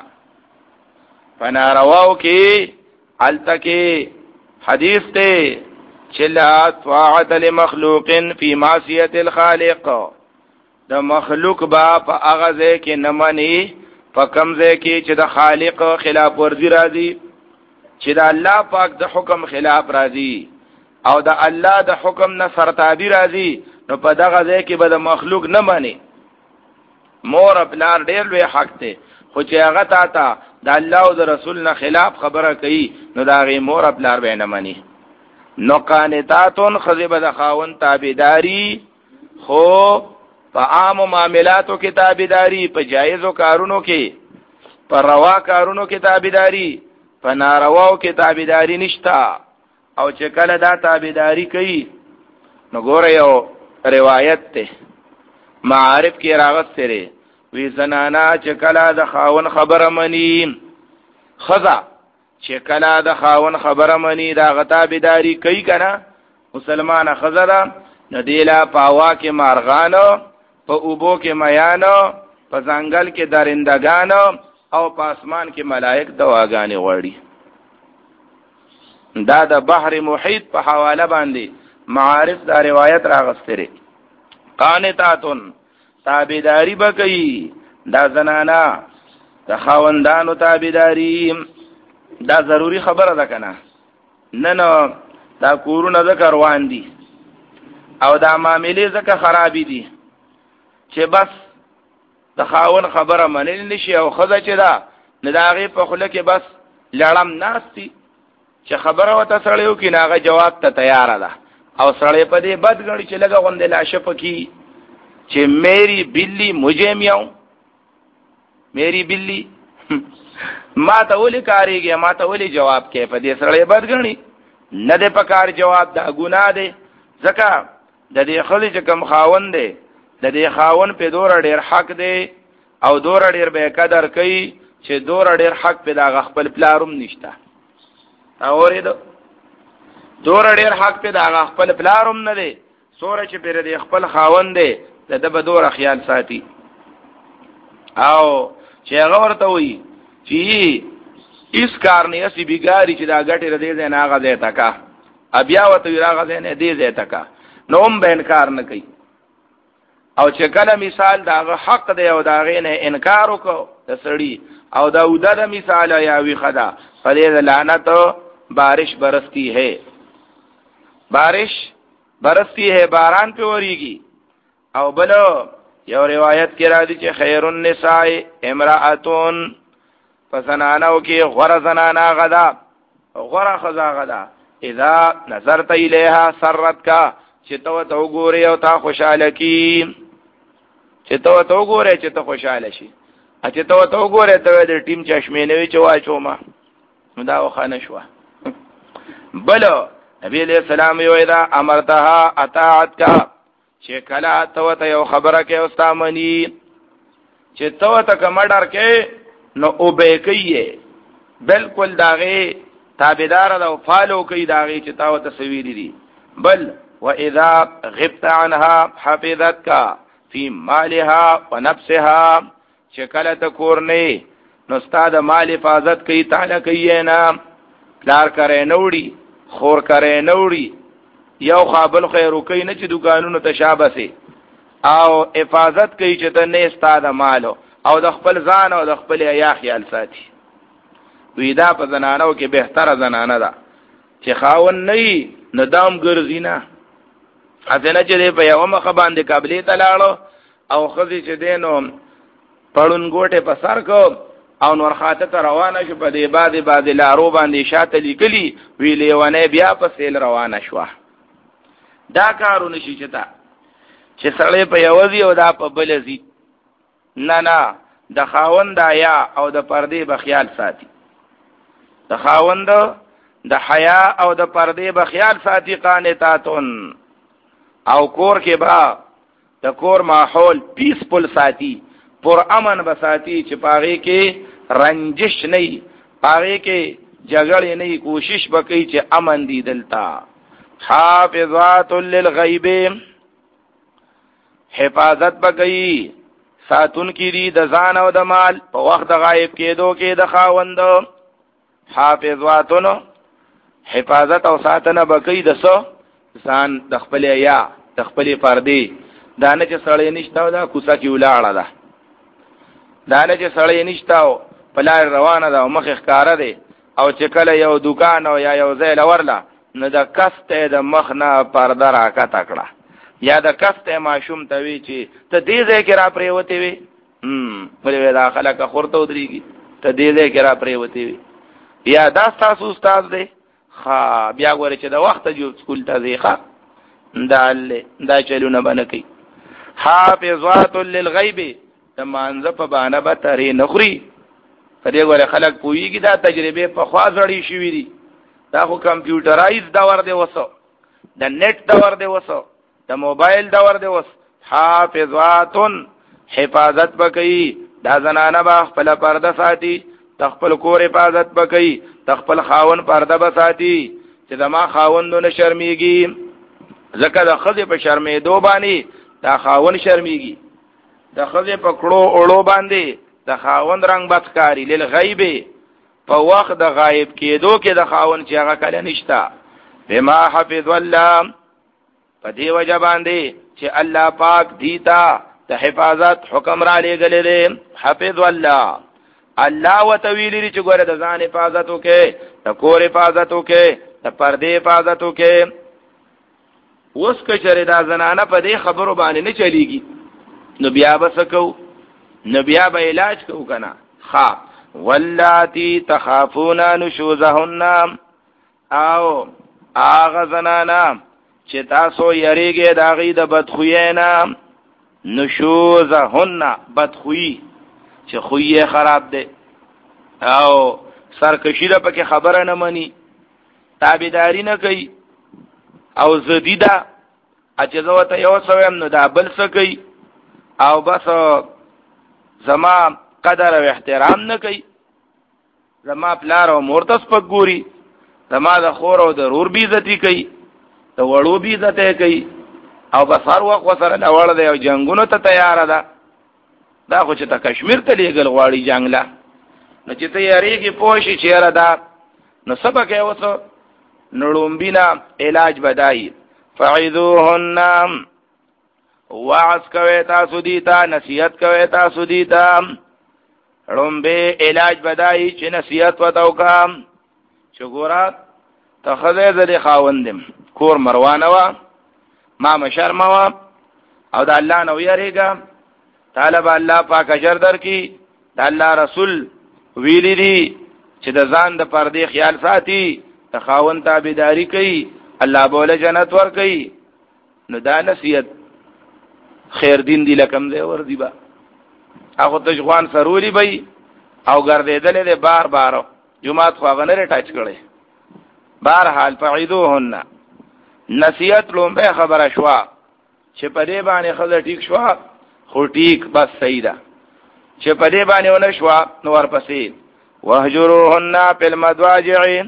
فنارواو کې التکی حدیث ته چلا طاعت لمخلوق فی معصیت الخالق د مخلوق با په اغازه کې نمانی په کوم ځای کې چې د خالق خلاف ورزي راځي، چې د الله پاک د حکم خلاف راځي او د الله د حکم نه سرتابي راځي، نو په دغه ځای کې به د مخلوق نه مانی. مور خپل ډېر لوی حق ته، خو چې هغه تا ته د الله او د رسول نه خلاف خبره کوي، نو دا غي مور خپل به نه مانی. نو قانتاتون خذب د خاون تابعداري، خو په عام معاملاتو کې تابعداري، په جایزو کارونو کې، په روا کارونو کې تابعداري، په نارواو کې تابعداري نشتا. او چې کله دا تابعداري کوي، نو ګوره یو روایت ته معارف کې راغسته لري، وی زنانا چې کله د خاون خبره مني، خزا چې کله د خاون خبره مني دا غتا بيداری کوي کنه، مسلمانه خزا ده ندیلا پاوا کې مارغانو، په اوبو کې میانو، په ځنګل کې درندگانو، او په اسمان کې ملائک دواګانې وړي. دا د بحر محیط په حواله باندې معارف دا روایت راغسته لري. قانتاتن تابعداری بکئی، دا زنانا دا خاوندانو تابعداری، دا ضروری خبره ده کنه. نه نو دا کورونه ذکر روان دي او دا معاملې ذکر خرابې دي چې بس د خاون خبره منل نشي، او خزه چې دا نه داغه په خله کې بس لړم ناشتي چې خبره وته سړیو کې ناغه جواب ته تیار ده، او سړی په دې بد غړي چې لګه غوندې لاشه پکی چې میری بلی مجھے میاؤں، میری بلی ما ته ولي کاریږي، ما ته ولي جواب کې، په دې سره بد غني نه ده پکار جواب، دا ګناه ده. ځکه د دې خلی چې کم خاون دی، د دې خاون په دور ډیر حق دی، او دور ډیر به قدر کوي چې دور ډیر حق په دا خپل پلاروم نشته. اورېدو دور ډیر حق په دا خپل پلاروم نه دی، سوره چې پر دې خپل خاون دی د د بدور خیال ساتي. او چې هغه ورته وي چې اس کار نه اسی بیګاری چې دا غټه ردی نه هغه ځای تکا، بیا وته هغه نه دی ځای تکا، نو هم به انکار نه کوي. او چې کله مثال دا حق دی او دا غینه انکار وکړو د سړی، او دا ودا د مثال یا وی خدا فدې لعنت بارش برستی ہے، بارش برستی ہے، باران په وریږي. او بلو یو روایت کې راځي چې خیر النساء امراتون، فزنانو کې غره زنانا غدا، غره خزا غدا، اذا نظرت الیها سرت کا، چې تو تو ګوري او تا خوشاله کی، چې تو تو ګوري چې ته خوشاله شي، چې تو تو ګوري ته د ټیم چشمې نه وي چې واچو ما دا وخانه شو. بلو نبی علیہ السلام یو اذا امرتها اطاعت کا، چې کله ته ته یو خبره کې واستامنی، چې ته ته کمډر کې نو او به کوي، بالکل داغه تابعدار او فالو کوي داغه چې تاو تصویر دي. بل واذا غبت عنها حفظتك في مالها ونفسها، چې کله ته کور نه نو ستاد مال حفاظت کوي، تعالی کوي نه لار کرے نوړي، خور کرے نوړي، یو قابل خیر کوي نه چې دکانونو تشابه سي، او حفاظت کوي چې ته نه ستاده مالو او د خپل ځان او د خپل عیا خیال ساتي. وی دا په زنانو کې بهتره زنانه ده چې خاون نه ندام ګرځي نه، اته چې په یو مخ باندې قابلیت لاړو او خزي چې دینو پړون ګوټه په سر کو او نور خاطه ته روانه شو، په دې باندې باندې لارو باندې شاته لیکلي ویلې ونه بیا په سیل روانه شو. دا کارونه شي چې تا چې سړی په یوځي او دا په بلځي، نه نه د خاوند یا او د پردې بخیال ساتي، د خاوند د حیا او د پردې بخیال ساتي. قانتاتون او کور کې با د کور ماحول پیسفل ساتي، پر امن بساتی، چې پاغي کې رنجش نه، پاغي کې جګړه نه، کوشش وکړي چې امن دي دلتا. حافظات للغیب، حفاظت بکئی ساتون کی دی د ځان او د مال په وخت غایب کېدو کې د خاوند. حافظاتن حفاظت او ساتنه بکئی د سو ځان د خپل یا د خپل پردې، دا نه چې سړی نشته دا کوڅه کې ولاړه ده. دا نه چې سړی نشتاو پلار روانه ده او مخ ښکارا ده او چې کله یو دکان او یا یو ځای لورلا نو د کسته د مخ نه پرده راکته کړه یا د کسته ماشوم ته وی چې ته دې ځای کې را پریوتی وي هم په داخله کا خورته ودرېږي ته دې ځای کې را پریوتی وي یا دا تاسو استاد دی ها بیا غوړي چې د وخت جو سکول ته ځي ښا دا دا چلونه باندې کوي حافظات للغیب تمانځ په باندې به ترې نخري په دې غوړي خلک پوېږي دا تجربه په خوا ځړې شوې دي دا خو کمپیوټرایز دور دی وسو د نت دور دی وسو د موبایل دور دی وس حافظات حفاظت بکئی دا زنانه با خپل پرده ساتي تخپل کور حفاظت بکئی تخپل خاون پرده بساتي چې دما خاوندو نه شرمېږي ځکه د خزې په شرمېدو باندې دا خاون شرمېږي د خزې په کړو اړو باندې د خاون رنگ بدکاری للغیب په وخت د غایب کېدو کې د خاون چې هغه کله نشتا بما حفظ الله په دې وجه باندې چې الله پاک دیتا ته حفاظت حکم را لېږلی دی حفظ الله الله وتویلی چې ګوره د ځان حفاظت وکې د کور حفاظت وکې د پردې حفاظت وکې اوس که چېرې دا زنانه په دې خبرو باندې نه چلیږي نو بیا به څه کوو نو بیا به علاج کوو که نه ښه واللاتی تخافون نشوزهن او هغه زنانه چې تاسو یریږئ د هغې د بدخویۍ نه نشوزهن بدخویي چې خویه خراب دی او سرکشی ده پکې خبره نه مني تابعداري نه کوي او زدیده چې زه ورته یو څه ویم نو دا بل څه کوي او بس زما قدر او احترام نه کوي زما پلار او مور ته سپک ګوري زما د خور او د رور بې عزتي کوي د وړو بې عزتی کوي او بس هر وخت ورسره لوړ دی او جنګونو ته تیاره ده دا خو چې ته کشمیر ته لیږل غواړي جنګ له نو چې ته یریږي پوه شي چې یاره دا نو څه به کوې اوس نو ړومبي علاج بدایي فعظوهن وعظ کوئ تاسو دي ته نصیحت کوئ تاسو دي ته ړومبې علاج بدایي چې نصیحت ورته وکړه چې ګوره ته ښځی زه دې خاوند یم کور مروانه وه ما مشرمه وه او د الله نه ویرېږه طالب الله پاک اجر در کی د الله رسول ویلی دی چې د ځان د پردې خیال ساتي د خاوند تابعداري کوي الله بوله جنت ور کوي نو دا نصیحت خیر دین دی لکم دی ور دی با هغه تجوان سرولی بی او ګرځیدل دی بار بار جمعات خو هغه نه ټاچ کړي بهر حال فعیدوهن نصیحت لومبه خبره شوا چې په دې باندې خزه ټیک شوا خو ټیک بس صحیح ده چې په دې باندې ونه شوا نو ورپسې وهجروهن فی المضاجع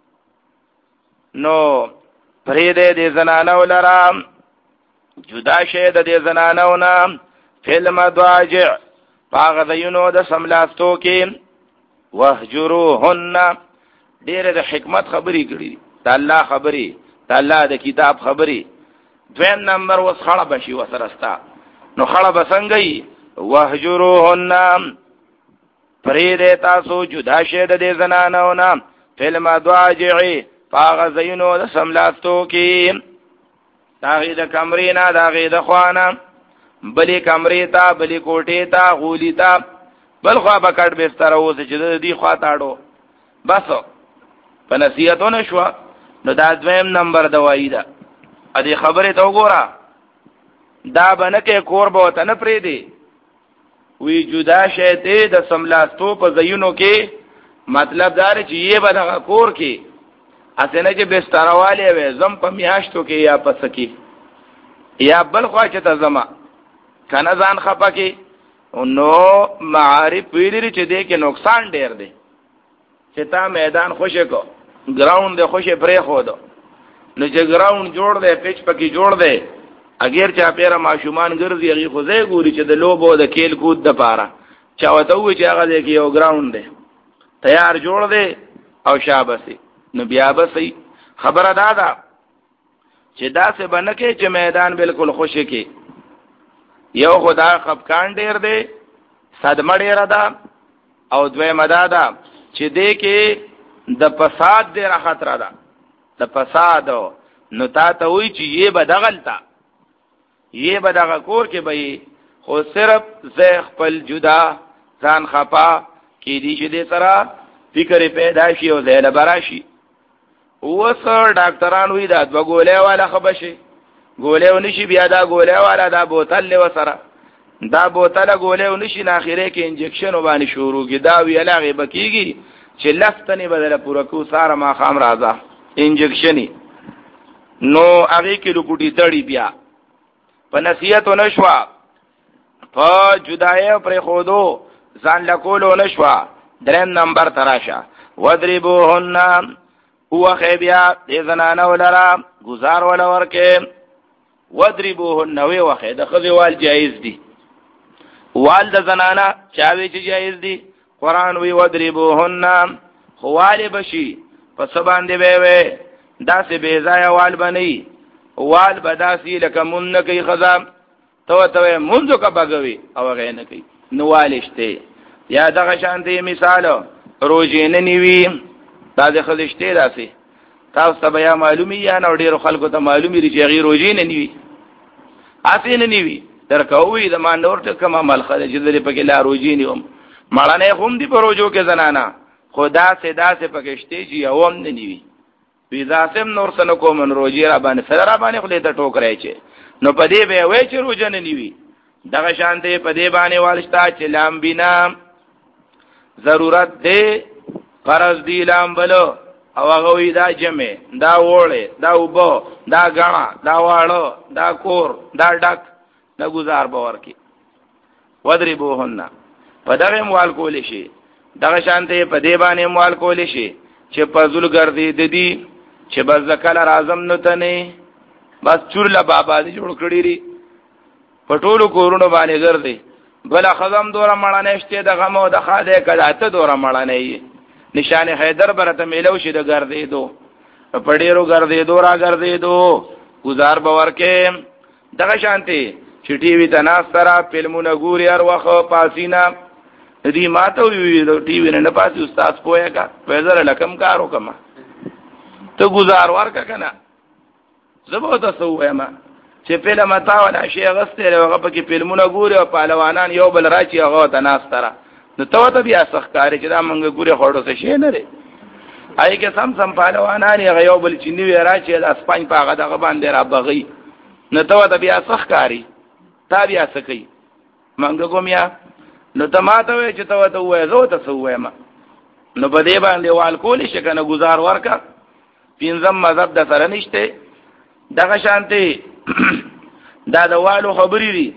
نو پرې دې زنانو لرام جدا شه د دې زنانو نه فی المضاجع پاغ دینو د سملاستو کې وهجروهن ډېر د حکمت خبرې کړي د الله خبرې د الله د کتاب خبرې دویم نمبر وس خړه بشي وسرستا نو خړه بسنګي وهجروهن پرې دې تاسو جدا شه د دې زنانو نه فی المضاجع پاغ دینو د سملاستو کې داغی دا کمری نا داغی دا خوانا بلی کمری تا بلی کوٹی تا غولی تا بل خواه با کٹ بستر اوزی چه دا دی خواه تاڑو بسو پا نصیحتو نشوا نو دا دویم نمبر دوائی دا ادی خبری تو گورا دا بنکه کور باوتا نپری دی وی جدا شیطه دا سملاستو پا زیونو که مطلب داره چه یہ با دا کور که اسنه چې بسترواله وي زم په میاشتو کې یا پسکی یا بل خوا چې ته زما کنه ځان خپکی نو معارف ویلي چې دې کې نقصان ډیر دی چې تا میدان خوشې کو ګراوند دې خوشې پرې خو دو نو چې ګراوند جوړ دی پیچ پکې جوړ دی اگر چا پیرا ماشومان ګرځي هغه خو زه ګوري چې د لوبو د کېل کود د پاره چا وته وي چې هغه دې کې یو ګراوند دی تیار جوړ دی او شابسي نو بیا به صحیح خبره دادا چې داسې بنکه چې میدان بالکل خوشی کې یو خدا خفقان ډیر دی صدمه ډیره ده او دویمه دا ده چې دې کې د فساد ډیره خطر ده د فساد نو تا ته وی چې یې به دغلتا یې به دغه کور کې به خو صرف زه خپل جدا ځان خپا کې دي چې دې سره فکر پیدا شي او زه لبراشي اوس ډاکټران وی دا دو ګولې والا خبشي ګولې ونشي بیا دا ګولې والا دا بوتل له وسره دا بوتل ګولې ونشي نه اخیره کې انجکشن وبانی شروع کی دا وی علاوه بکیږي چې لفتنی بدله پوره کو ساره ما خام راځه انجکشنی نو هغه کې لوکوټی تړي بیا په نصیحت ونشوا په جدای پر خودو ځان لکولو نشوا دریم نمبر تراشه وضربوهن اوخه بیا دې زنانه ولرا گزار ولا ورکه وضربوهن وی وخه د خذوال جایز دي وال د زنانه چاوي چې جایز دي قران وی وضربوهن خوال بشي پس باندې به وي داسې بے ځای وال بنئ وال بداسي لکه مون کوي خزام تو ته مونږه کا بغوي او غې نه کوي نو والشته یا دغه شانتي مثال روزي نه نیوي دا د خلشته داسي تاسو ته بیا معلومي یا نو ډیرو خلکو ته معلومي دي چې غیر روزي نه نیوي اته نه نیوي درکوي د ما نور ته کوم عمل خله چې دې پکې لا روزي نیوم مړانه هم دي په روزو کې زنانا خدا سے دا سے پکشته چې یوم نه نیوي وی ذاسم نور سن کوم روزي را باندې سره را باندې خله ته ټوکرای چې نو پدې به وای چې روزه نه نیوي دغه شانته پدې باندې والشتا چې لام بنا ضرورت دې فرض دی لام بلو او هغه وی دا جمع دا وړه دا وبو دا غاڼه دا واړو دا کور دا ډک دا گزار باور کی وضربوهن پدغه موال کول شي دغه شانته پدې باندې موال کول شي چې پزول ګرځي د دې چې بس ذکر اعظم نه تنه بس چورلا بابا دې جوړ کړی ری پټولو کورونو باندې ګرځي بل خزم دوره مړانه شته د غمو د خاله کړهته دوره مړانه یې نشان حیدر برته میلو شي د ګرځي دو پډیرو ګرځي دو را ګرځي دو گزار باور کې دغه شانتي چې ټي وي تناس سره فلمونه ګوري هر وخت پاسینا دې ماته وی ټي وي نه پاسي استاد پوهه کا وزر لکم کارو کما ته گزار ورکا کنه زبو تاسو وایم چې فلم تا ولا شي غسته هغه په کې فلمونه ګوري او پهلوانان یو بل راچی هغه تناس سره نو ته ته بیا سخت کاری چې دا مونږ ګوري خړو څه شي نه لري آی کې سم سم پهلوانان یې یو بل چې نیو راچی د اسپان په هغه دغه باندې را بغي نو ته ته بیا سخت کاری تا بیا سکی مونږ کومیا نو ته ماته چې ته ته وې زو ته سوې ما نو په دې باندې وال کول شي کنه گزار ورکا پینځم مذهب د سره نشته دغه شانتي دا د والو خبرې دي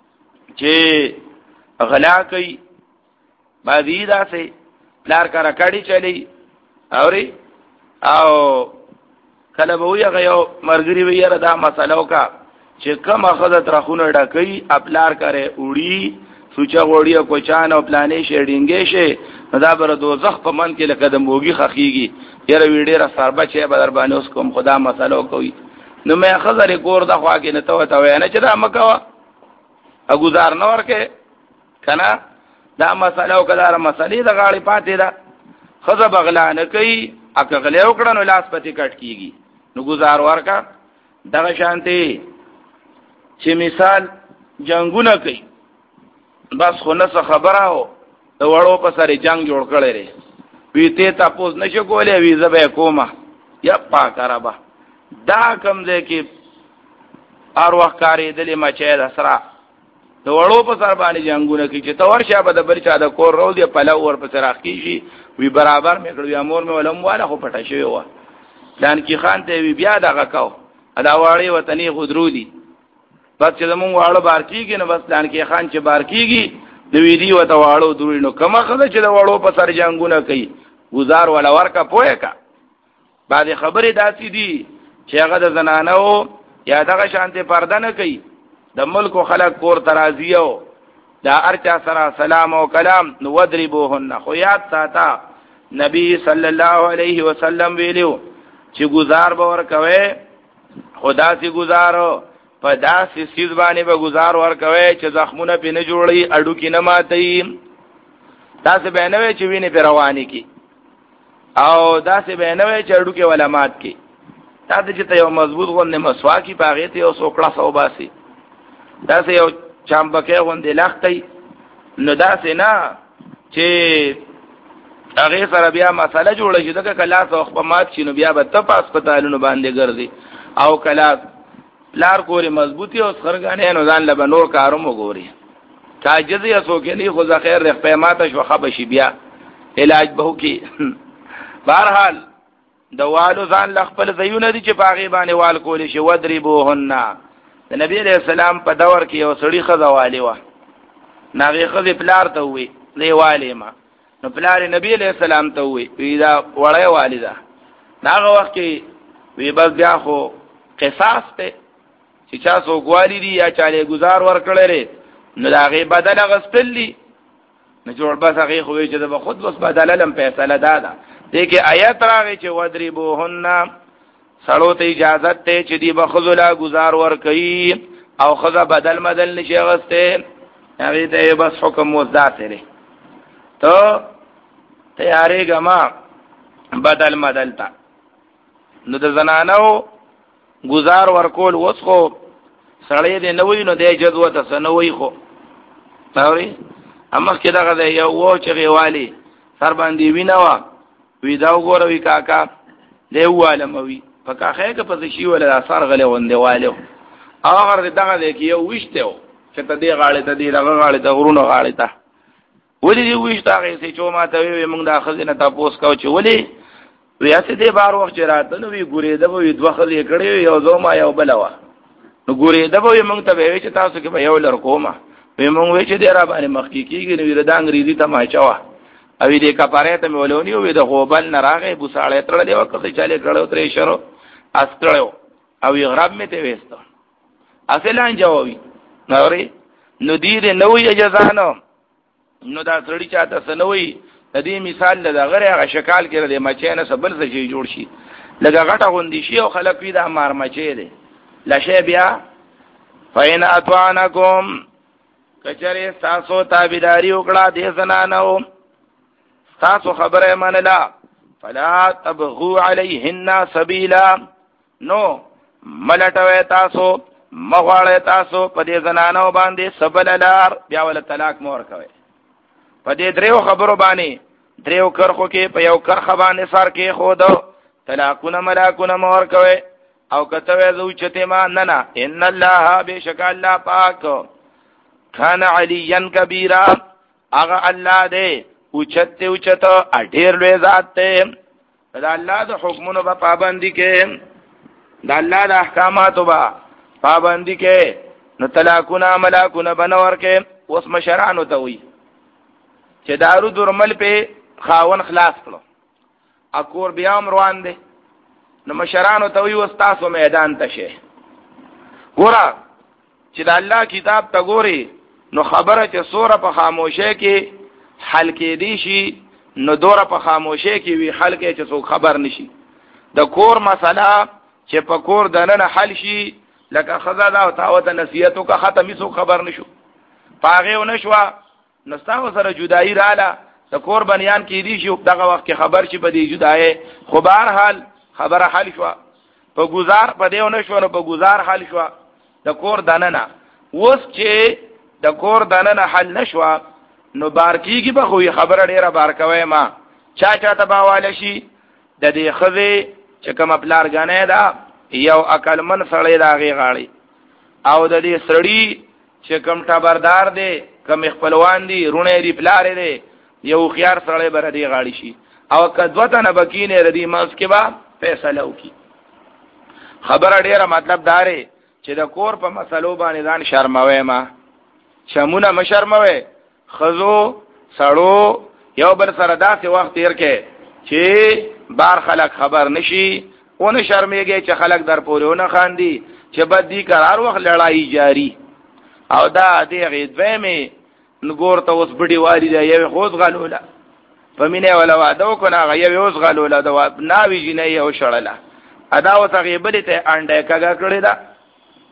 چې غلا کوي باندې دا سه لار کرا کړي چلی اوري او کله به وي غيو مرګري ویره دا مسالو کا چې کوم اخذت راخونه ډکې خپلار کرے وړي سوچا وړي او کوچان او پلانې شیډینګې شه دا بر دوزخ په من کې لکه د موګي خخيږي یره ویډه را سربا چې بدر باندې اوس کوم خدا مسالو کوي نو مې خزر کور د خوا کې نه تو ته وینه چې دا مکوا ا گزار نور کې کنه دا مساله او کدار مسلې د غاړي پاتې ده خزه بغلا نه کوي اګه غلې وکړه نو لاس پتی کټ کیږي نو گزار ورکا دغه شانتي چې مثال جنگونه کوي بس خو نه خبره او د وړو په سره جنگ جوړ کړي لري وی ته تاسو نشو کولای وی زبې کومه یا پاکربا دا کم دې کې ار وخت کاری دلې مچې د سره د وړو په سر باندې جنگونه کوي چې تور شابه د بل چا د کور رو دی په لور په سر اخی شي وی برابر مې کړو یا مور مې ولوم والا خو پټه شوی و دان کی خان ته وی بیا دغه کاو ادا واړی وطني خودرو دي بس چې زمون واړو بار کیږي نو بس دان کی خان چې بار کیږي د وی دی وته واړو دوی نو کما خزه چې د وړو په سر جنگونه کوي گزار ولا ورکا پوهه کا بعد خبره داسې دي چې هغه د زنانو یا دغه شانته پرده نه کوي د ملک خلق کور ترازیو دا ارچا سره سلام او کلام نو ودربوهن خو یاد ساته نبی صلی الله علیه وسلم ویلو چې گزار باور کوي خدا سي گزارو په داسې سیز باندې به گزار ورکوي چې زخمونه پې نه جوړي اډو کې نه ماتوي داسې به نه وي چې وینې پې روانې کی او داسې به نه وي چې اډو کې ولا مات کی داسې چې ته یو مضبوط غوندې مسواک په هغې ته یو څو کړه وباسي داسې یو چامبکی غوندې لښتی نو داسې نه چې هغې سره بیا مسله جوړه شي ځکه که لاس او خپه مات شي نو بیا به ته په هسپتالونو باندې ګرځي او که لاس پلار کورې مضبوطي او سخرګانې نو ځان له به نور کارم وګوري که عاجز یې څوک یې نه خو زه خیر دی خپې ماته شوه ښه به شي بیا علاج به وکړي بهرحال د والو ځان له خپل ځایونه دي چې په هغې باندې وال کولی شي ودربوهن د نبي علیه السلام په دور کې یو سړي ښځه والې وه نو هغې ښځې پلار ته ووی دی والې ما نو پلار یې نبي علیه السلام ته ووی وی دا وړی والې ده نو هغه وخت کې وی بس بیا خو قصاص دی چې چا څوک والي دي یا چا له ګزار ورکړی دی نو د هغې بدل اخیستل دي نو جوړ بس هغې خو وی چې زه به خود بس بدله لم فیصله دا ده دې کې آیت راغی چې ودربوهن سړو ته اجازت دی چې دی به ښځو له ګزار ورکوي او ښځه بدل مدل نشي اخیستی هغې ته بس حکم اوس داسې دی ته تیارېږه ما بدل مدل ته نو د زنانو گزار ورکول اوس خو سړی دی نه وي نو دی جذوه ته څه نه وایي خو اورې مخکې دغه دی یو و چغې والي سر باندې وینه وه وی دا وګوره وی کاکا دی ووالم وي په کاخی که پسې شي وله دا سر غلی غوندې والي او هغه دغه دی کې یو ویشتی و چې ته دې غاړې ته دې دغه غاړې ته غرونو غاړې ته ولې دې ویشت هغې سې چې ما ته وی موږ دا ښځې نه تپوس کوو چې ولې وی هسې دې بار وخت چې راته نو وی ګورېده به وي دوه ښځې کړې وي یو زه ما یو بله وه نو ګورېده به وي موږ ته به وی چې تاسو کې به یو لر کومه وی موږ وی چې دې را باندې مخکې کېږي نو وی د انګریزي تماچه وه او دې کپارې ته مې ولونی وی د غوبل نه راغی بوساړی تړلی وه که څه چلې کړی و ترېشرو اس کړی و او وی غرب مې ته ویسته هسې لانجه ووي اورې نو دې دې نه وي اجزانو نو دا سړي چاته څه نه وایي د دې مثال له دغه هغه شکال کې د مچۍ نه څه بل څه شی جوړ شي لکه غټه غوندې شي او خلک وي دا مار مچۍ دی لشی بیا فین اطعنکم کچرې ستاسو تابعداري وکړه دې زنانو ستاسو خبره منله فلا تبغوا علیهن سبیلا نو ملټوي تاسو مغواړی تاسو په دې زنانو باندې سبل لار بیا ولا طلاق مور کوي په دې دریو خبرو باندې دریو کرخو کې په یو کرخه باندې سر کې خود طلاقونه ملاکونه مور کوي او کته وې زو چته ما نه نه ان الله بشک الله پاک کان علیا کبیرا اغه الله دې اوچته اوچته اډیر لوی ذات ته دا الله د حکمونو په پابندي کې دا الله د احکاماتو په پابندي کې نو طلاقونه ملاکونه بنور کې اوس مشرانو ته وي چې دارو درمل په خاون خلاص کړو اکور بیا روان دي نو مشرانو ته وي واستاسو میدان ته شه ګوره چې د الله کتاب ته ګوري نو خبره چې سوره په خاموشه کې حل کې دی شي نو دوره په خاموشه کې وی حل کې چې څوک خبر نشي د کور مسله چې په کور دنه حل شي لکه خزا دا او تاوته نصیحتو کا ختمي څوک خبر نشو پاغه ونشوا نستاو سره جدائی رااله د کور بنیان کې دی شي دغه وخت کې خبر شي په دې جدای خو بهر حال خبره حل شو په گزار په دیو نشو نو په گزار حل شو د کور دنه نه اوس چې د کور دنه نه حل نشو نو بارکیږي به خو خبره ډیره بارکوي ما چا چا تباواله شي د دې خزه چې کوم پلار غنې دا یو عقل من سړی دا غي غاړي او د دې سړی چې کوم ټبردار دی کوم خپلوان دي رونه دی پلار دی یو خيار سړی بر دی غاړي شي او کدوته نه بکینه ردی ماس کې با فیصله وکي خبره ډیره مطلب داري چې د کور په مسلو باندې ځان شرموي ما شمونه مشرموي خزو سړو یو بل سره داسې وخت تیر کې چې بار خلک خبر نشي اون شرمېږي چې خلک در پورې ونه خاندي چې بد دي قرار وخت لړای جاری او دا دغه دویمه نګور ته اوس بډي والی دی یو خوځ غلوله په مینه ولا واده کنه غي اوس غلوله دا ناوی جنې یو شړله ادا اوس غیبلې ته انډه کګه کړی دا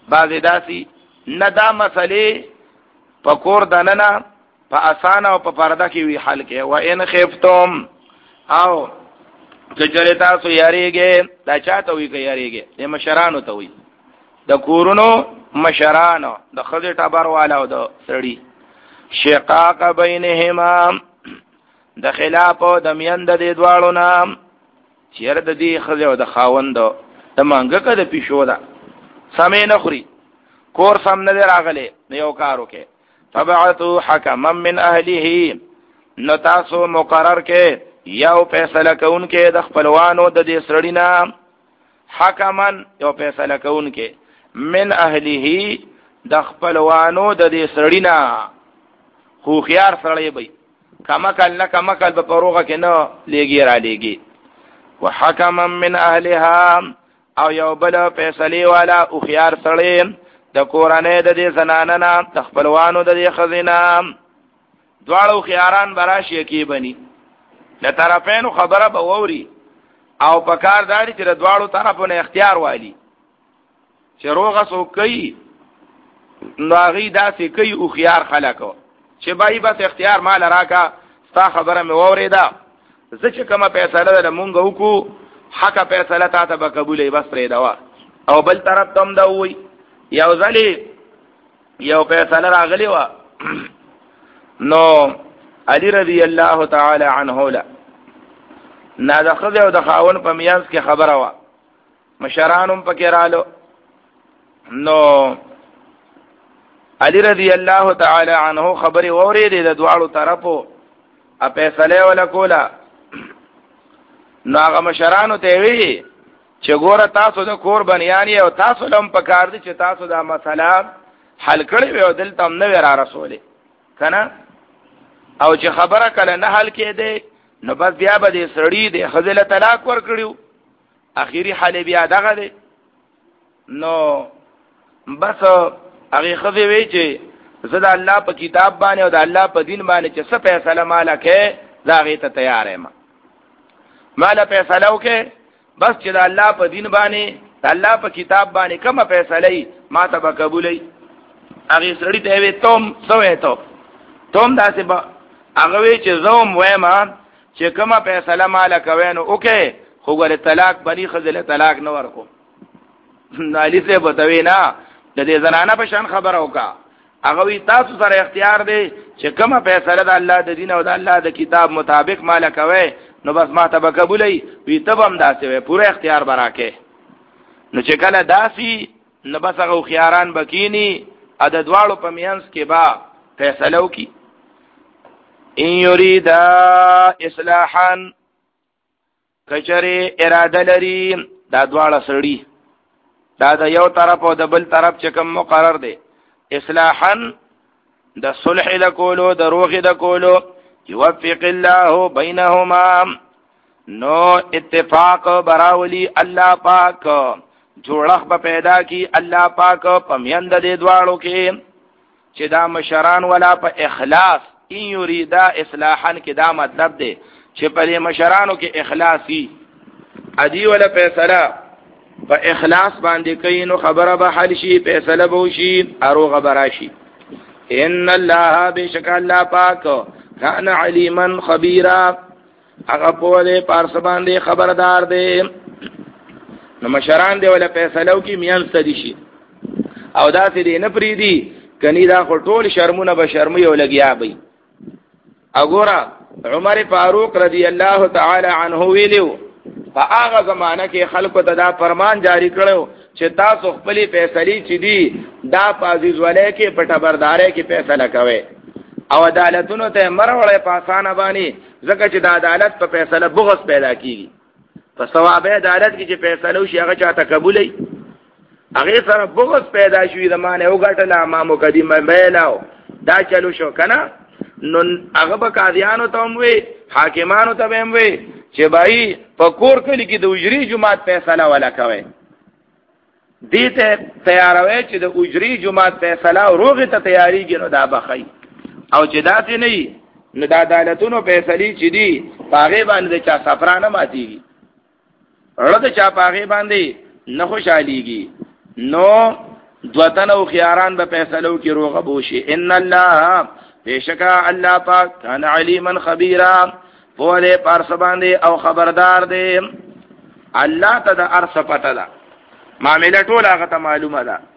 بعضې داسې نه دا مسلې په کور دننه په اسانه او په پرده کې وی حل کې. و ان خفتم او که چېرې تاسو یریږئ، دا چا ته وایي که یریږئ؟ د مشرانو ته وایي، د کورونو مشرانو، د ښځې ټبر والا او د سړي. شقاق بینهما، د خلاف او د میند د دې دواړو نه، چېر د دې ښځې او د خاوند د منګکه د پیشو ده، سمې نه خوري، کور سم نه دی راغلی، نو یو کار وکړئ. فبعثوا حکما من اهله، نو تاسو مقرر کې یو فیصله کوونکی د خپلوانو د دې سړي نه، حکما یو فیصله کوونکی من اهله د خپلوانو د دې سړي نه، خو خيار سړی به کمکل نه کمکل به پروغه کې نه لېږي را لېږي. وحکما من اهلها، او یو بل فیصله والا او خيار سړی د کورنۍ د دې زنانه نه، د خپلوانو د دې ښځې نه، دواړو خياران براشي کې بني، د طرفینو خبره به ووري او په کار داري چې د دواړو طرفونو اختیار والی، چې روغه څوک کوي نو هغې داسې کوي او خيار خلکو چې بای بس اختیار مال راکا، ستا خبره مې واورېده، زه چې کومه فیصله ده مونږ وکړو، حقه فیصله تا ته به قبولې، بس پرېږدوه. او بل طرف ته هم دا ووایي، یو ځلې یو فیصله راغلی وه، نو علی رضی الله تعالی عنه له نه د ښځې او د خاوند په میانځ کې خبره وه، مشران هم پکې رالو، نو علی رضی الله تعالی عنه خبرې واورېدې د دواړو طرفو، ا فیصله ولا کوله. نو هغه مشرانو ته وی چې ګوره تاسو د کور بنیان او تاسو لم پکار دي چې تاسو دا مسله حل کړی وي او دلته هم نه را رسولې کنه، او چې خبره کله نه حل کېده نو بس بیا به دې سړي د ښځې له طلاق ورکړو، اخیری حل بیا دغه دی. نو بس هغې ښځې وی چې زه د الله په کتاب باندې او د الله په دین باندې چې څه فیصله ماله کې زه هغې ته تیار یم، ماله فیصله وکړې بس چې د الله په دین باندې د الله په کتاب باندې کومه فیصله ما ته به قبولوي. هغې سړي ته وی توم څه وی تو توم داسې به هغه وی چې زه هم وایم چې کومه فیصله ماله کوې نو وکړې، خو ګورې طلاق بني ښځې له طلاق نه ورکو. نو علي صاحب ورته وی نه، د دې زنانه په شان خبره وکړه، هغه وی تاسو سره اختیار دی چې کومه فیصله د الله د دین او د الله د کتاب مطابق ماله کوئ نو بس ما ته به قبولوي، وی ته به هم داسې وی، پوره اختیار به راکې. نو چې کله داسې نو بس هغه خياران به کیني، ا د دواړو په میانځ کې به فیصله وکړي. ان یریدا اصلاحا، کچره اراده لري دا دواړه سړي، دا د یو طرف او د بل طرف چې کوم مقرر دی، اصلاحا د صلح د کولو د روغې د کولو، یوفق الله بینهما، نو اتفاق براولی الله پاک، جوړخ به پیدا کی الله پاک په میند دې دواړو کې، چې دا مشران ولا په اخلاص، ان یریدا اصلاحا کې دا مطلب دی چې په دې مشرانو کې اخلاصي ادي ولا فیصله په اخلاص باندې کوي نو خبره به حل شي، فیصله به وشي، اروغه براشي. ان الله بشک الله پاک کان علیما خبیرا، هغه په دې پارس باندې خبردار دی. نو مشران دی ولا فیصله وکي میان ستدي شي او دا دې نه پریدي کني دا ټول شرمونه به شرمي او لګیا بي. اګورا عمر فاروق رضی الله تعالی عنہ ویلو په هغه زمانہ کې خلکو ته دا فرمان جاری کړو چې تاسو خپل فیصله چي دي دا په عزیز ولای کې په خبرداري کې فیصله کوي، او عدالتونو ته مرولې په اسانه باندې، ځکه چې د عدالت په فیصله بغض پیدا کیږي. په ثواب عدالت کې چې فیصله وشي هغه چاته قبولې، هغه سره بغض پیدا شوی زمانه وګټله ما مقدمه میلاو دا چلو شو کنه. نو هغه به قاضیانو ته هم وي، حاکمانو ته هم وي چې بای په کور کلی کې د اجري جماعت فیصله ولا کوي، دې ته تیاروي چې د اجري جماعت فیصله او روغه ته تیاریږي، نو دا بخي. او چې داسې نه نو د عدالتونو فیصلې چې دي پاغه باندې چا سفرانه ماتيږي، ورته چا پاغه باندې نه خوشاليږي، نو دوتن او خياران به فیصلو کې روغه بوشي. ان الله بیشکا الله پاک کان علیما خبیرا فوله پارس باندې او خبردار دی. الله ته د ارث پته ده، معاملې ټول هغه ته معلومه ده.